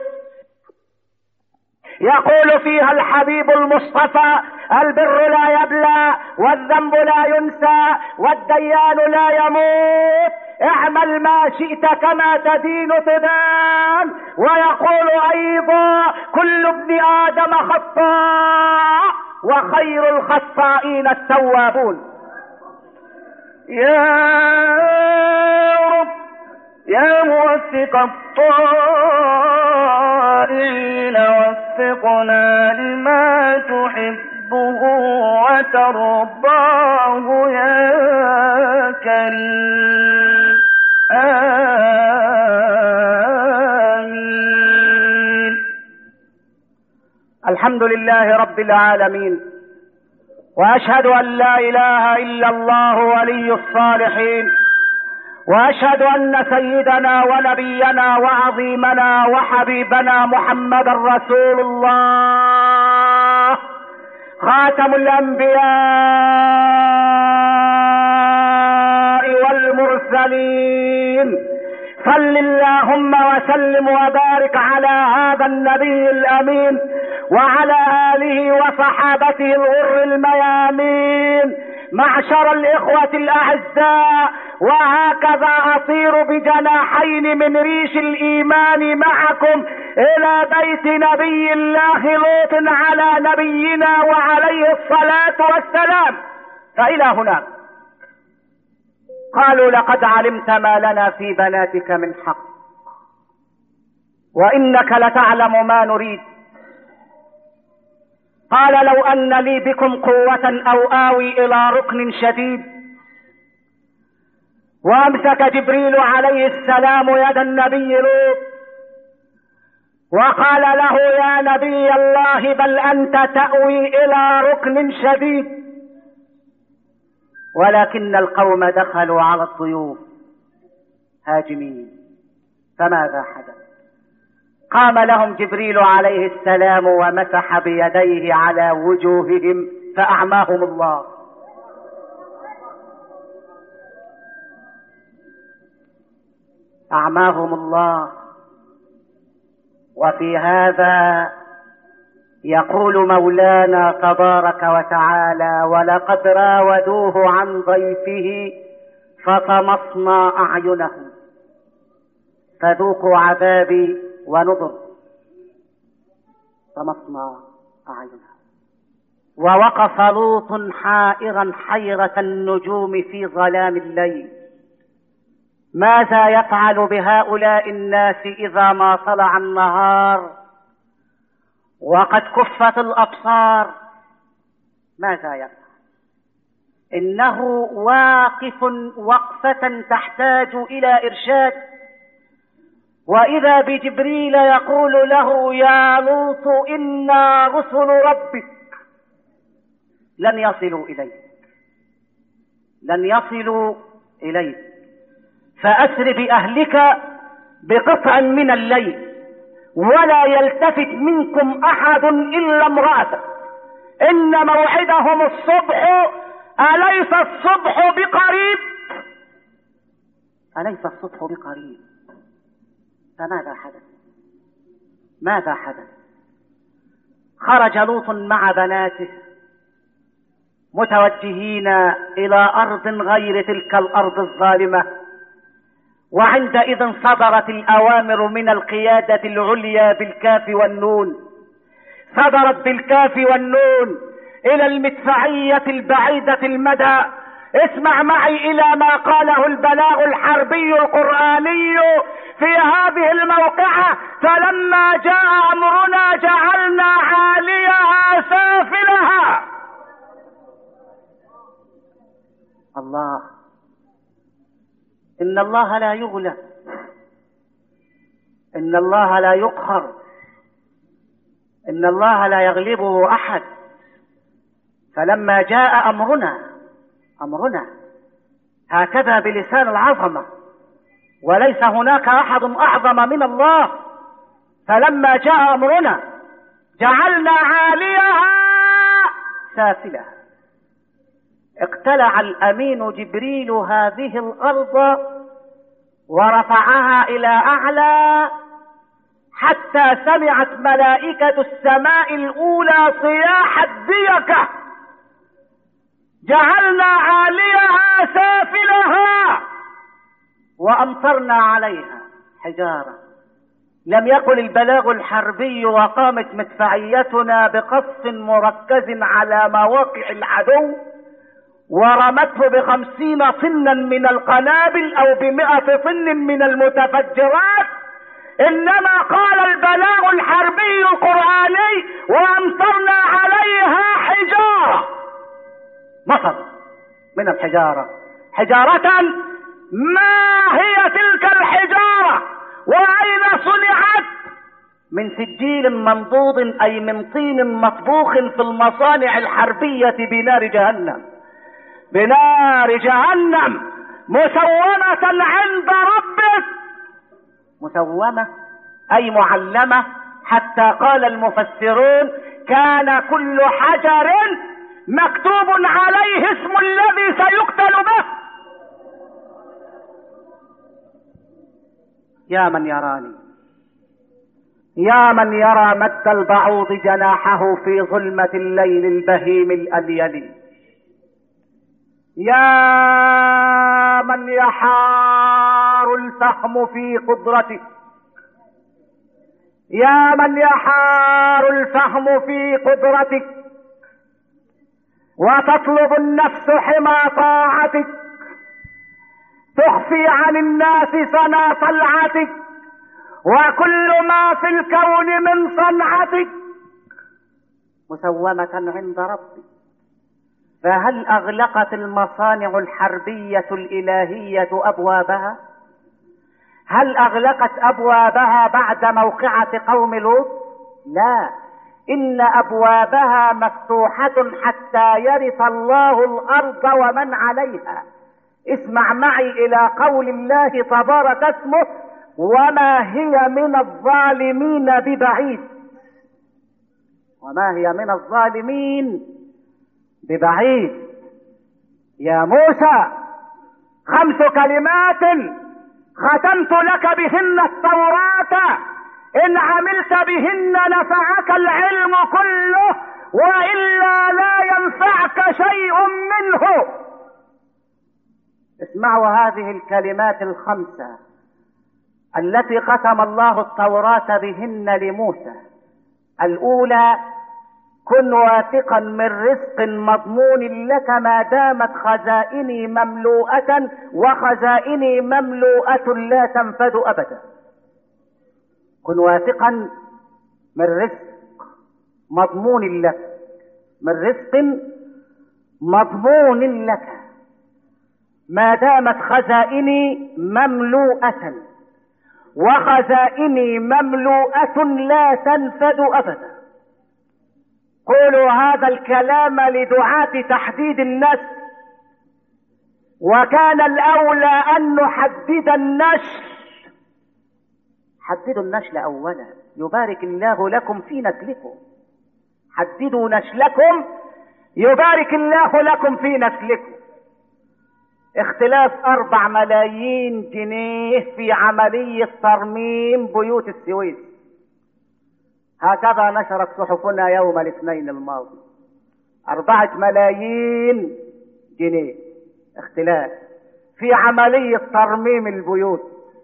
يقول فيها الحبيب المصطفى: البر لا يبلى والذنب لا ينسى والديان لا يموت، اعمل ما شئت كما تدين تدان. ويقول ايضا: كل ابن ادم خطاء وخير الخطائين التوابون. يا رب يا موفق الطائعين وفقنا لما تحبه وترضاه يا كريم. آمين. الحمد لله رب العالمين، وأشهد أن لا إله إلا الله ولي الصالحين، وأشهد أن سيدنا ونبينا وعظيمنا وحبيبنا محمد رسول الله خاتم الأنبياء والمرسلين. صل اللهم وسلم وبارك على هذا النبي الأمين وعلى آله وصحابته الغر الميامين. معشر الإخوة الأعزاء، وهكذا أطير بجناحين من ريش الإيمان معكم إلى بيت نبي الله لوط على نبينا وعليه الصلاة والسلام. فإلى هناك قالوا: لقد علمت ما لنا في بناتك من حق، وإنك لتعلم ما نريد. قال: لو أن لي بكم قوة أو آوي إلى ركن شديد. وأمسك جبريل عليه السلام يد النبي لوط وقال له: يا نبي الله، بل أنت تأوي إلى ركن شديد. ولكن القوم دخلوا على الضيوف هاجمين، فماذا حدث؟ قام لهم جبريل عليه السلام ومسح بيديه على وجوههم فأعماهم الله. أعماهم الله. وفي هذا يقول مولانا تبارك وتعالى: ولقد راودوه عن ضيفه فطمسنا أعينهم فذوقوا عذابي ونذر. طمسنا أعينهم. ووقف لوط حائرا حيرة النجوم في ظلام الليل. ماذا يفعل بهؤلاء الناس إذا ما طلع النهار وقد كفت الأبصار؟ ماذا يفعل؟ إنه واقف وقفة تحتاج إلى إرشاد. وإذا بجبريل يقول له: يا لوط، إنا رسل ربك لن يصلوا إليك، لن يصلوا إليك، فأسر بأهلك بقطع من الليل ولا يلتفت منكم أحد إلا امرأتك، إن موعدهم الصبح، أليس الصبح بقريب؟ أليس الصبح بقريب؟ فماذا حدث؟ ماذا حدث؟ خرج لوط مع بناته متوجهين إلى أرض غير تلك الأرض الظالمة. وعندئذ صدرت الأوامر من القيادة العليا بالكاف والنون، صدرت بالكاف والنون إلى المدفعية البعيدة المدى. اسمع معي إلى ما قاله البلاغ الحربي القرآني في هذه الموقعة: فلما جاء أمرنا جعلنا عاليها سافلها. الله. إن الله لا يغلب، إن الله لا يقهر، إن الله لا يغلبه أحد. فلما جاء أمرنا هكذا بلسان العظمة، وليس هناك أحد أعظم من الله. فلما جاء أمرنا جعلنا عاليها سافلها. اقتلع الأمين جبريل هذه الأرض ورفعها إلى أعلى حتى سمعت ملائكة السماء الأولى صياح الديكة: جعلنا عاليها سافلها وأمطرنا عليها حجارة. لم يقل البلاغ الحربي: وقامت مدفعيتنا بقصف مركز على مواقع العدو ورمته ب50 طنا من القنابل أو ب100 طن من المتفجرات. إنما قال البلاغ الحربي القرآني: وأمطرنا عليها حجارة. مطر من الحجارة، حجارة ما هي تلك الحجارة؟ وأين صنعت؟ من سجيل منضود أي من طين مطبوخ في المصانع الحربية بنار جهنم، بنار جهنم مسومة عند ربك. مسومة أي معلمة، حتى قال المفسرون كان كل حجر مكتوب عليه اسم الذي سيقتل به. يا من يراني، يا من يرى مد البعوض جناحه في ظلمة الليل البهيم الأليل، يا من يحار الفهم في قدرتك، يا من يحار الفهم في قدرتك، وتطلب النفس حمى طاعتك، تخفي عن الناس سنا طلعتك وكل ما في الكون من صنعتك، مسومة عند ربك. فهل أغلقت المصانع الحربية الإلهية أبوابها؟ هل أغلقت أبوابها بعد موقعة قوم لوط؟ لا، إن أبوابها مفتوحة حتى يرث الله الأرض ومن عليها. اسمع معي إلى قول الله تبارك اسمه: وما هي من الظالمين ببعيد. وما هي من الظالمين ببعيد. يا موسى 5 كلمات ختمت لك بهن التوراة، إن عملت بهن نفعك العلم كله، وإلا لا ينفعك شيء منه. اسمعوا هذه الكلمات 5 التي ختم الله التوراة بهن لموسى. الأولى: كن واثقا من رزق مضمون لك ما دامت خزائني مملوءة، وخزائني مملوءة لا تنفد أبدا. كن واثقا من رزق مضمون لك، من رزق مضمون لك ما دامت خزائني مملوءة، وخزائني مملوءة لا تنفد أبدا. قولوا هذا الكلام لدعاة تحديد النسل، وكان الأولى أن نحدد النسل. حددوا النسل أولا، يبارك الله لكم في نسلكم. حددوا نسلكم يبارك الله لكم في نسلكم. اختلاف 4 ملايين جنيه في عملية ترميم بيوت السويس، هكذا نشرت صحفنا يوم الاثنين الماضي. 4 ملايين جنيه اختلاف في عملية ترميم البيوت.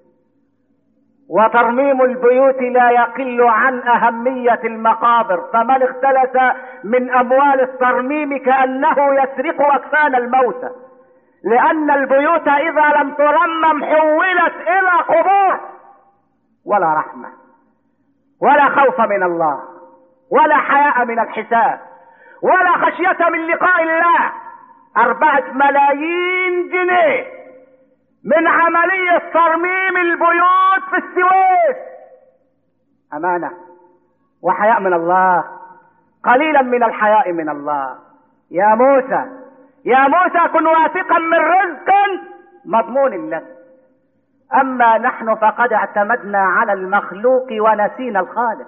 وترميم البيوت لا يقل عن أهمية المقابر، فمن اختلس من أموال الترميم كأنه يسرق أكفان الموتى، لأن البيوت إذا لم ترمم حولت إلى قبور. ولا رحمة ولا خوف من الله ولا حياء من الحساب ولا خشية من لقاء الله. 4 ملايين جنيه من عملية ترميم البيوت في السويس. أمانة وحياء من الله، قليلا من الحياء من الله. يا موسى، يا موسى كن واثقا من رزق مضمون لك. أما نحن فقد اعتمدنا على المخلوق ونسينا الخالق،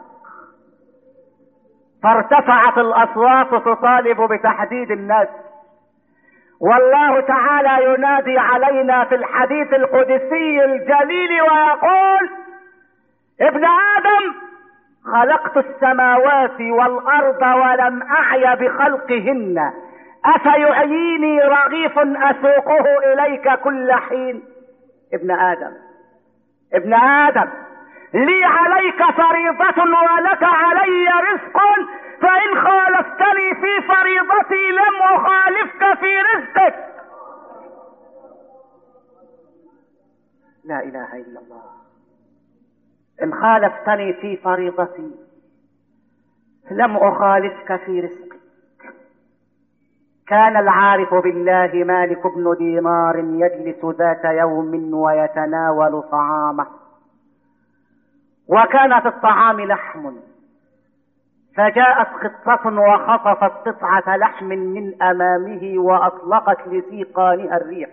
فارتفعت الأصوات تطالب بتحديد الناس. والله تعالى ينادي علينا في الحديث القدسي الجليل ويقول: ابن آدم خلقت السماوات والأرض ولم أعي بخلقهن، أفيعيني رغيف أسوقه إليك كل حين. ابن آدم، ابن آدم، لي عليك فريضة ولك علي رزق، فإن خالفتني في فريضتي لم أخالفك في رزقك. لا إله إلا الله. إن خالفتني في فريضتي لم أخالفك في رزقك. كان العارف بالله مالك بن دينار يجلس ذات يوم ويتناول طعامه، وكان في الطعام لحم، فجاءت قطة وخطفت قطعة لحم من أمامه وأطلقت لسيقانها الريح.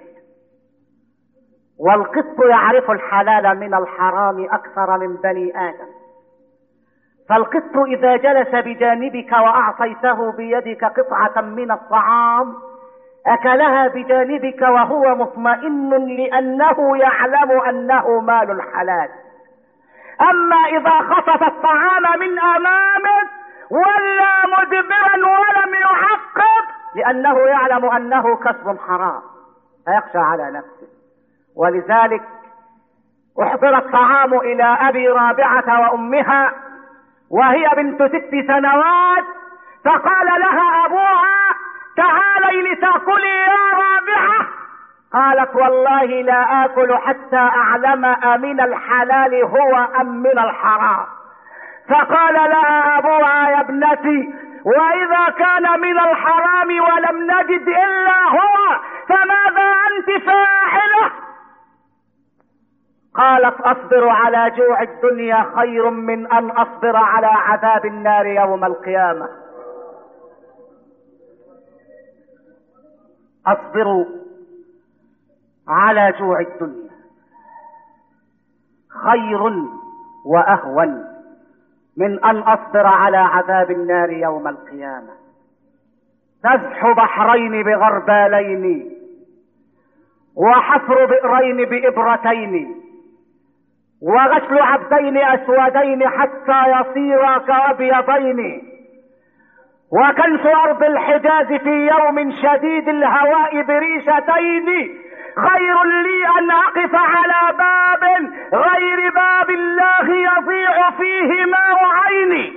والقط يعرف الحلال من الحرام أكثر من بني آدم، فالقط إذا جلس بجانبك وأعطيته بيدك قطعة من الطعام أكلها بجانبك وهو مطمئن لأنه يعلم أنه مال الحلال. أما إذا خطف الطعام من أمامك ولا مدبرا ولم يعقب لأنه يعلم أنه كسب حرام فيخشى على نفسه. ولذلك احضر الطعام إلى أبي رابعة وأمها وهي بنت 6 سنوات، فقال لها أبوها: تعالي لتأكلي يا رابعة. قالت: والله لا آكل حتى أعلم أمن الحلال هو أم من الحرام. فقال لها أبوها: يا ابنتي، وإذا كان من الحرام ولم نجد إلا هو فماذا أنت فاعلة؟ قالت: أصبر على جوع الدنيا خير من أن أصبر على عذاب النار يوم القيامة. أصبر على جوع الدنيا خير وأهون من أن أصبر على عذاب النار يوم القيامة. نزح بحرين بغربالين، وحفر بئرين بإبرتين، وغسل عبدين أسودين حتى يصيرا كأبيضين، وكنس أرض الحجاز في يوم شديد الهواء بريشتين خير لي أن أقف على باب غير باب الله يضيع فيه ماء عيني.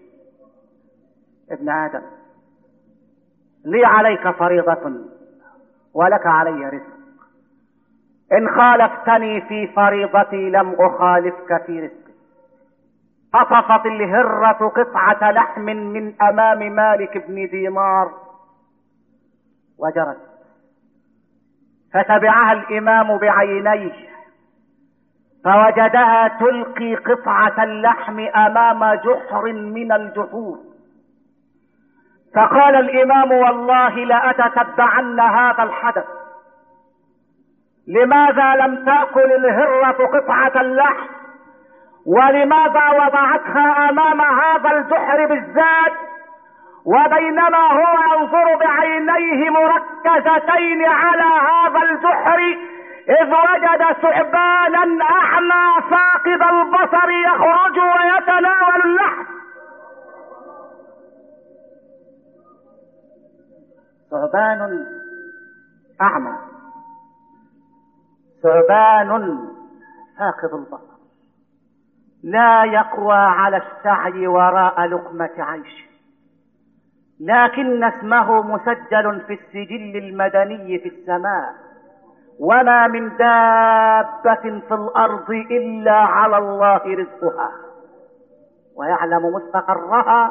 ابن آدم، لي عليك فريضة ولك علي رزق. إن خالفتني في فريضتي لم أخالفك في رزقي. قطفت الهرة قطعة لحم من أمام مالك بن دينار وجرت، فتبعها الإمام بعينيه فوجدها تلقي قطعة اللحم أمام جحر من الجحور. فقال الإمام: والله لأتتبعن هذا الحدث، لماذا لم تأكل الهرة قطعة اللحم؟ ولماذا وضعتها أمام هذا الجحر بالذات؟ وبينما هو ينظر بعينيه مركزتين على هذا الجحر إذ وجد ثعبانا أعمى فاقد البصر يخرج ويتناول اللحم. ثعبان أعمى، ثعبان فاقد البصر، لا يقوى على السعي وراء لقمة عيش، لكن اسمه مسجل في السجل المدني في السماء: وما من دابة في الأرض إلا على الله رزقها ويعلم مستقرها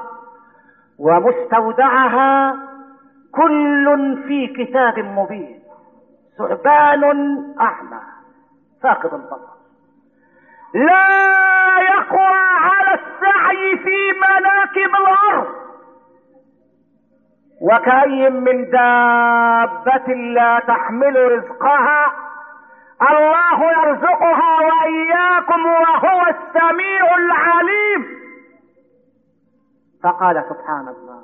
ومستودعها كل في كتاب مبين. ثعبان أعمى فاقد البصر لا يقوى على السعي في مناكب الأرض، وكأي من دابة لا تحمل رزقها الله يرزقها وإياكم وهو السميع العليم. فقال سبحان الله: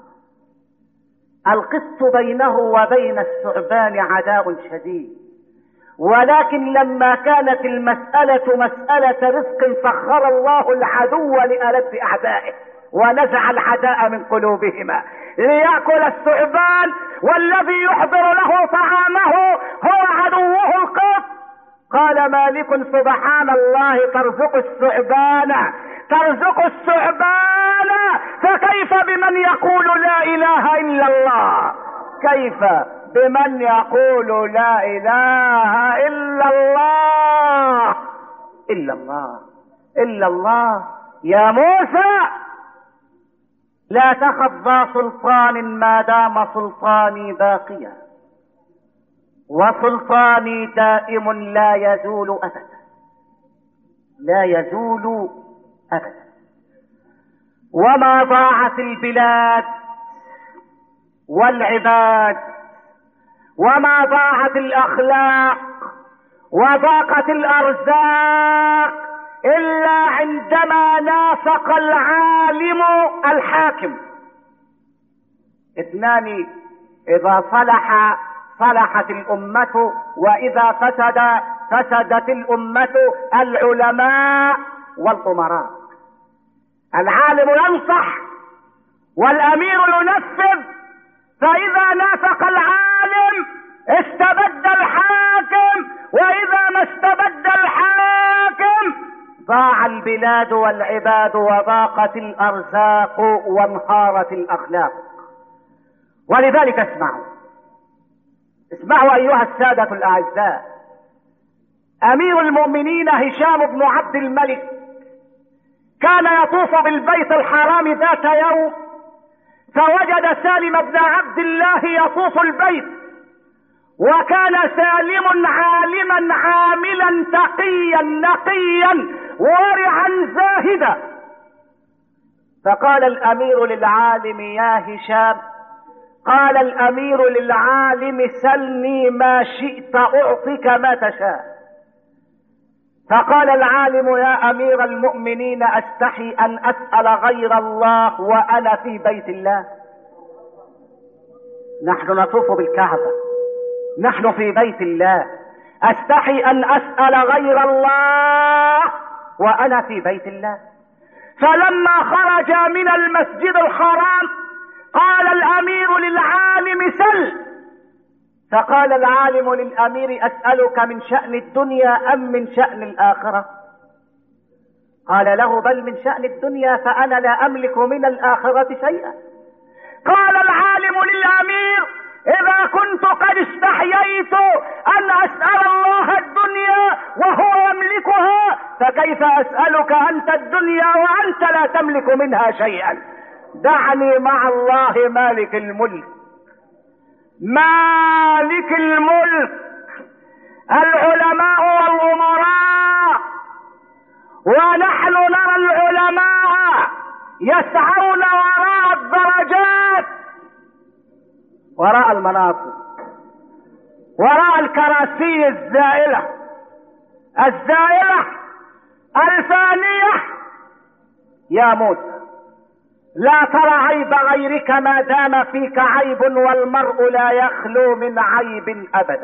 القسط بينه وبين الثعبان عداء شديد، ولكن لما كانت المسألة مسألة رزق سخر الله العدو لألد أعدائه ونزع العداء من قلوبهما ليأكل الثعبان، والذي يحضر له طعامه هو عدوه القط. قال مالك: سبحان الله، ترزق الثعبان ترزق الثعبان، فكيف بمن يقول لا إله إلا الله؟ كيف بمن يقول لا إله إلا الله؟ إلا الله إلا الله. يا موسى لا تخف ذا سلطان ما دام سلطاني باقيا، وسلطاني دائم لا يزول أبدا، لا يزول أبدا. وما ضاعت البلاد والعباد، وما ضاعت الأخلاق وضاقت الأرزاق إلا عندما نافق العالم الحاكم. اثنان إذا صلح صلحت الأمة، وإذا فسدت الأمة، العلماء والأمراء. العالم ينصح والأمير ينفذ، فإذا نافق العالم استبد الحاكم، وإذا ما استبد الحاكم ضاع البلاد والعباد وضاقت الأرزاق وانهارت الأخلاق. ولذلك اسمعوا أيها السادة الأعزاء. أمير المؤمنين هشام بن عبد الملك كان يطوف بالبيت الحرام ذات يوم، فوجد سالم بن عبد الله يطوف البيت، وكان سالم عالما عاملا تقيا نقيا ورعا زاهدا. فقال الأمير للعالم: يا هشام. قال الأمير للعالم: سلني ما شئت أعطك ما تشاء. فقال العالم: يا أمير المؤمنين، أستحي أن أسأل غير الله وأنا في بيت الله. نحن نطوف بالكعبة، نحن في بيت الله، أستحي أن أسأل غير الله وأنا في بيت الله. فلما خرج من المسجد الحرام قال الأمير للعالم: سل. فقال العالم للأمير: أسألك من شأن الدنيا أم من شأن الآخرة؟ قال له: بل من شأن الدنيا، فأنا لا أملك من الآخرة شيئا. قال العالم للأمير: إذا كنت قد استحييت أن أسأل الله الدنيا وهو يملكها، فكيف أسألك أنت الدنيا وأنت لا تملك منها شيئا؟ دعني مع الله مالك الملك، مالك الملك. العلماء والأمراء، ونحن نرى العلماء يسعون وراء الدرجات، وراء المناصب، وراء الكراسي الزائلة الفانية. يا موسى، لا ترى عيب غيرك ما دام فيك عيب، والمرء لا يخلو من عيب أبدا.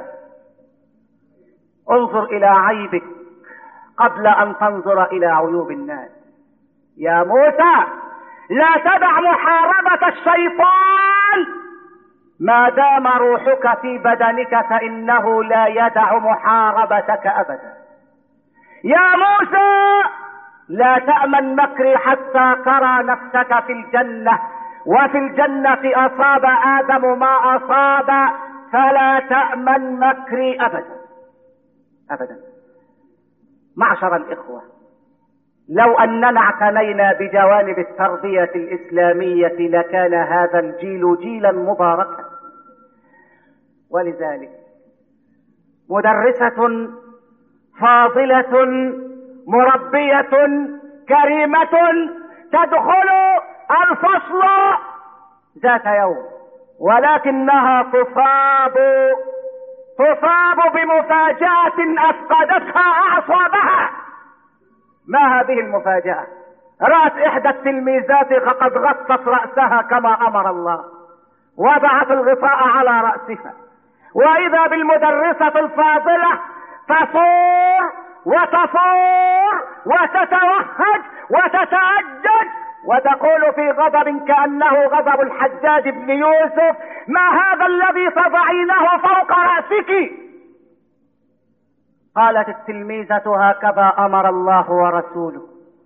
انظر إلى عيبك قبل أن تنظر إلى عيوب الناس. يا موسى، لا تدع محاربة الشيطان ما دام روحك في بدنك، فإنه لا يدع محاربتك أبدا. يا موسى، لا تأمن مكري حتى ترى نفسك في الجنة، وفي الجنة أصاب آدم ما أصاب، فلا تأمن مكري أبدا أبدا. معشر الإخوة، لو أننا اعتنينا بجوانب التربية الإسلامية لكان هذا الجيل جيلا مباركا. ولذلك مدرسة فاضلة مربية كريمة تدخل الفصل ذات يوم، ولكنها تصاب بمفاجأة أفقدتها أعصابها. ما هذه المفاجأة؟ رأت إحدى التلميذات فقد غطت رأسها كما أمر الله، وضعت الغطاء على رأسها، وإذا بالمدرسة الفاضلة تصور وتصور وتتوهج وتتأجج وتقول في غضب كأنه غضب الحجاج بن يوسف: ما هذا الذي تضعينه فوق رأسك؟ قالت التلميذة: هكذا أمر الله ورسوله.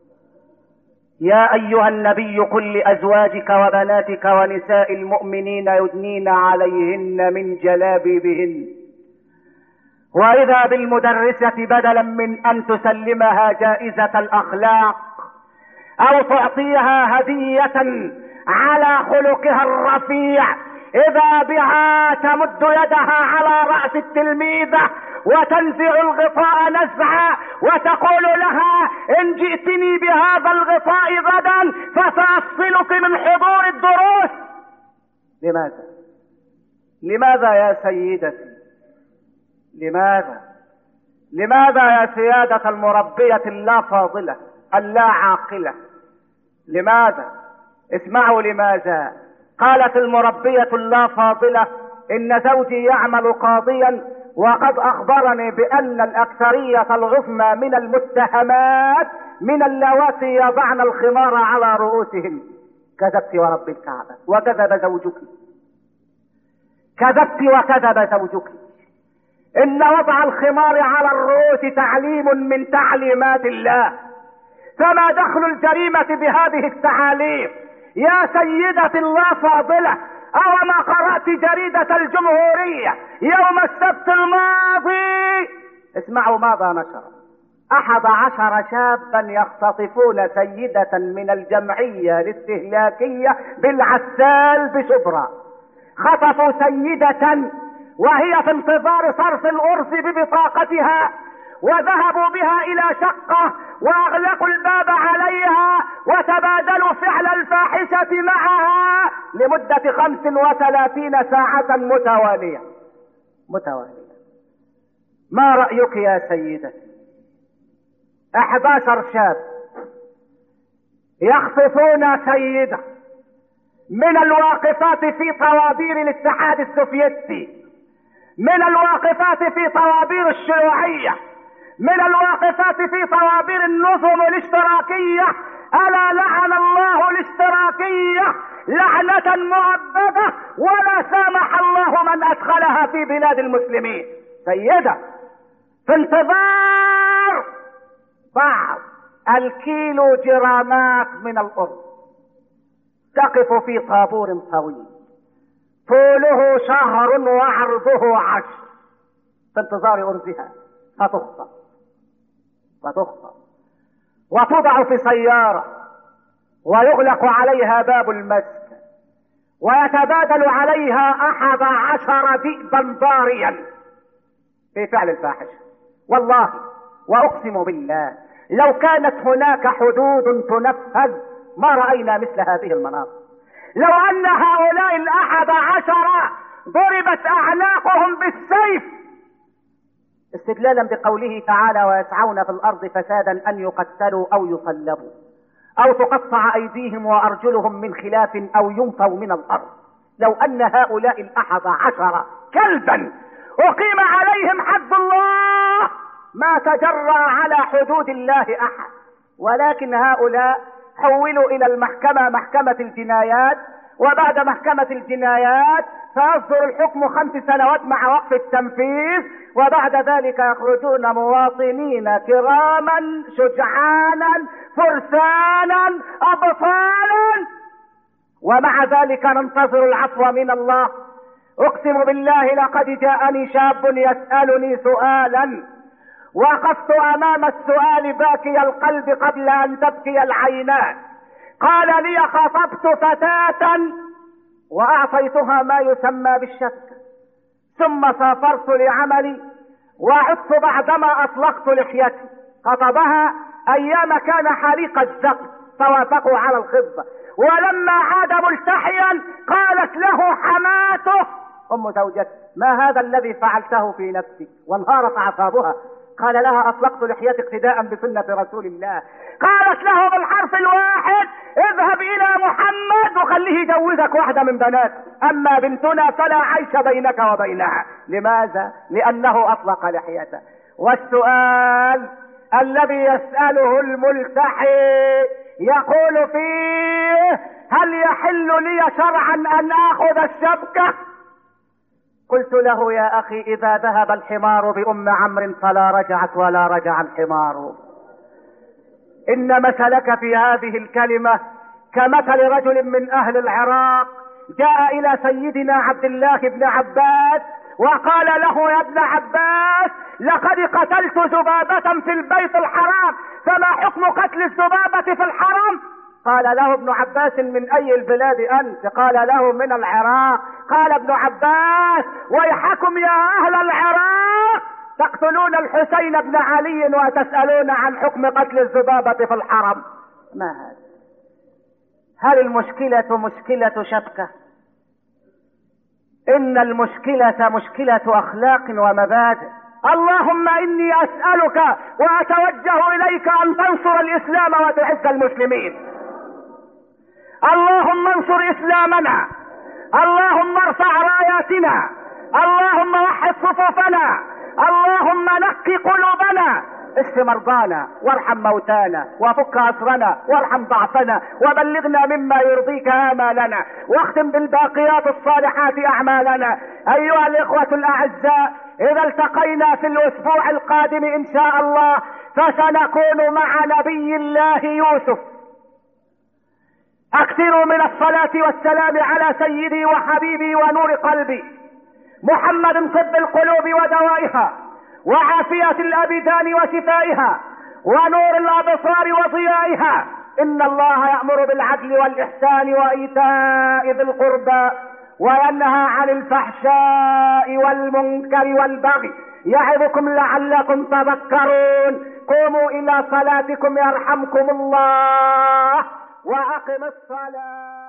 يا أيها النبي قل لأزواجك وبناتك ونساء المؤمنين يدنين عليهن من جلابيبهن. وإذا بالمدرسة بدلا من أن تسلمها جائزة الأخلاق أو تعطيها هدية على خلقها الرفيع، إذا بها تمد يدها على رأس التلميذة وتنزع الغطاء نزعا وتقول لها ان جئتني بهذا الغطاء غدا فسأفصلك من حضور الدروس. لماذا يا سيدتي؟ لماذا يا سيادة المربية اللا فاضلة اللا عاقلة؟ لماذا؟ اسمعوا لماذا. قالت المربية اللا فاضلة: ان زوجي يعمل قاضيا وقد اخبرني بان الاكثرية العظمى من المتهمات من اللواتي يضعن الخمار على رؤوسهن. كذبت ورب الكعبة وكذب زوجك، كذبت وكذب زوجك. ان وضع الخمار على الرؤوس تعليم من تعليمات الله، فما دخل الجريمة بهذه التعاليم يا سيدة الله فاضلة؟ او ما قرأت جريدة الجمهورية يوم السبت الماضي؟ اسمعوا ماذا نشر: 11 شابا يختطفون سيدة من الجمعية الاستهلاكية بالعسال بشبرا. خطفوا سيدة وهي في انتظار صرف الأرز ببطاقتها، وذهبوا بها الى شقة واغلقوا الباب عليها وتبادلوا فعل الفاحشة معها لمدة 35 ساعة متوالية. ما رأيك يا سيدتي؟ 11 شاب يخطفون سيدة من الواقفات في طوابير الاتحاد السوفيتي، من الواقفات في طوابير الشيوعية، من الواقفات في طوابير النظم الاشتراكية. ألا لعن الله الاشتراكية لعنة مؤبدة، ولا سامح الله من أدخلها في بلاد المسلمين. سيدة في انتظار بعض الكيلو جرامات من الأرز تقف في طابور طويل طوله شهر وعرضه 10 في انتظار أرزها، فتخطف وتوضع في سيارة ويغلق عليها باب المسجد، ويتبادل عليها 11 ذئبا ضاريا في فعل الفاحشة. والله وأقسم بالله لو كانت هناك حدود تنفذ ما رأينا مثل هذه المناظر. لو أن هؤلاء 11 ضربت أعناقهم بالسيف استدلالا بقوله تعالى: ويسعون في الأرض فسادا أن يقتلوا أو يصلبوا أو تقطع أيديهم وأرجلهم من خلاف أو ينفوا من الأرض. لو أن هؤلاء 11 كلبا أقيم عليهم حد الله ما تجرى على حدود الله أحد، ولكن هؤلاء حولوا إلى المحكمة، محكمة الجنايات، وبعد محكمة الجنايات فيصدر الحكم 5 سنوات مع وقف التنفيذ، وبعد ذلك يخرجون مواطنين كراما شجعانا فرسانا أبطالا، ومع ذلك ننتظر العفو من الله. أقسم بالله لقد جاءني شاب يسألني سؤالا وقفت أمام السؤال باكي القلب قبل أن تبكي العينان. قال لي: خطبت فتاة وأعطيتها ما يسمى بالشبكة، ثم سافرت لعملي وعدت بعدما أطلقت لحيتي. خطبها أيام كان حليق الزقف فوافقوا على الخطبة، ولما عاد ملتحيا قالت له حماته أم زوجته: ما هذا الذي فعلته في نفسك؟ وانهارت أعصابها. قال لها: أطلقت لحيتي اقتداء بسنة رسول الله. قالت له بالحرف الواحد: اذهب إلى محمد وخليه يجوزك واحدة من بنات، أما بنتنا فلا عيش بينك وبينها. لماذا؟ لأنه أطلق لحيته. والسؤال الذي يسأله الملتحي يقول فيه: هل يحل لي شرعا أن آخذ الشبكة؟ قلت له: يا أخي إذا ذهب الحمار بأم عمرو فلا رجعت ولا رجع الحمار. إن مثلك في هذه الكلمة كمثل رجل من أهل العراق جاء إلى سيدنا عبد الله بن عباس وقال له: يا ابن عباس، لقد قتلت ذبابة في البيت الحرام، فما حكم قتل الذبابة في الحرم؟ قال له ابن عباس: من أي البلاد أنت؟ قال له: من العراق. قال ابن عباس: ويحكم يا أهل العراق، تقتلون الحسين بن علي وتسألون عن حكم قتل الذبابة في الحرم. ما هذا؟ هل المشكلة مشكلة شبكة؟ إن المشكلة مشكلة أخلاق ومبادئ. اللهم إني أسألك وأتوجه إليك أن تنصر الإسلام وتعز المسلمين. اللهم انصر إسلامنا، اللهم ارفع راياتنا، اللهم وحد صفوفنا، اللهم نقي قلوبنا، اشف مرضانا وارحم موتانا وفك أسرنا وارحم ضعفنا وبلغنا مما يرضيك آمالنا واختم بالباقيات الصالحات أعمالنا. أيها الإخوة الأعزاء، إذا التقينا في الأسبوع القادم إن شاء الله فسنكون مع نبي الله يوسف. أكثروا من الصلاة والسلام على سيدي وحبيبي ونور قلبي محمد طب القلوب ودوائها وعافية الأبدان وشفائها ونور الأبصار وضيائها. إن الله يأمر بالعدل والإحسان وإيتاء ذي القربى وينهى عن الفحشاء والمنكر والبغي يعظكم لعلكم تذكرون. قوموا إلى صلاتكم يرحمكم الله وأقم الصلاة.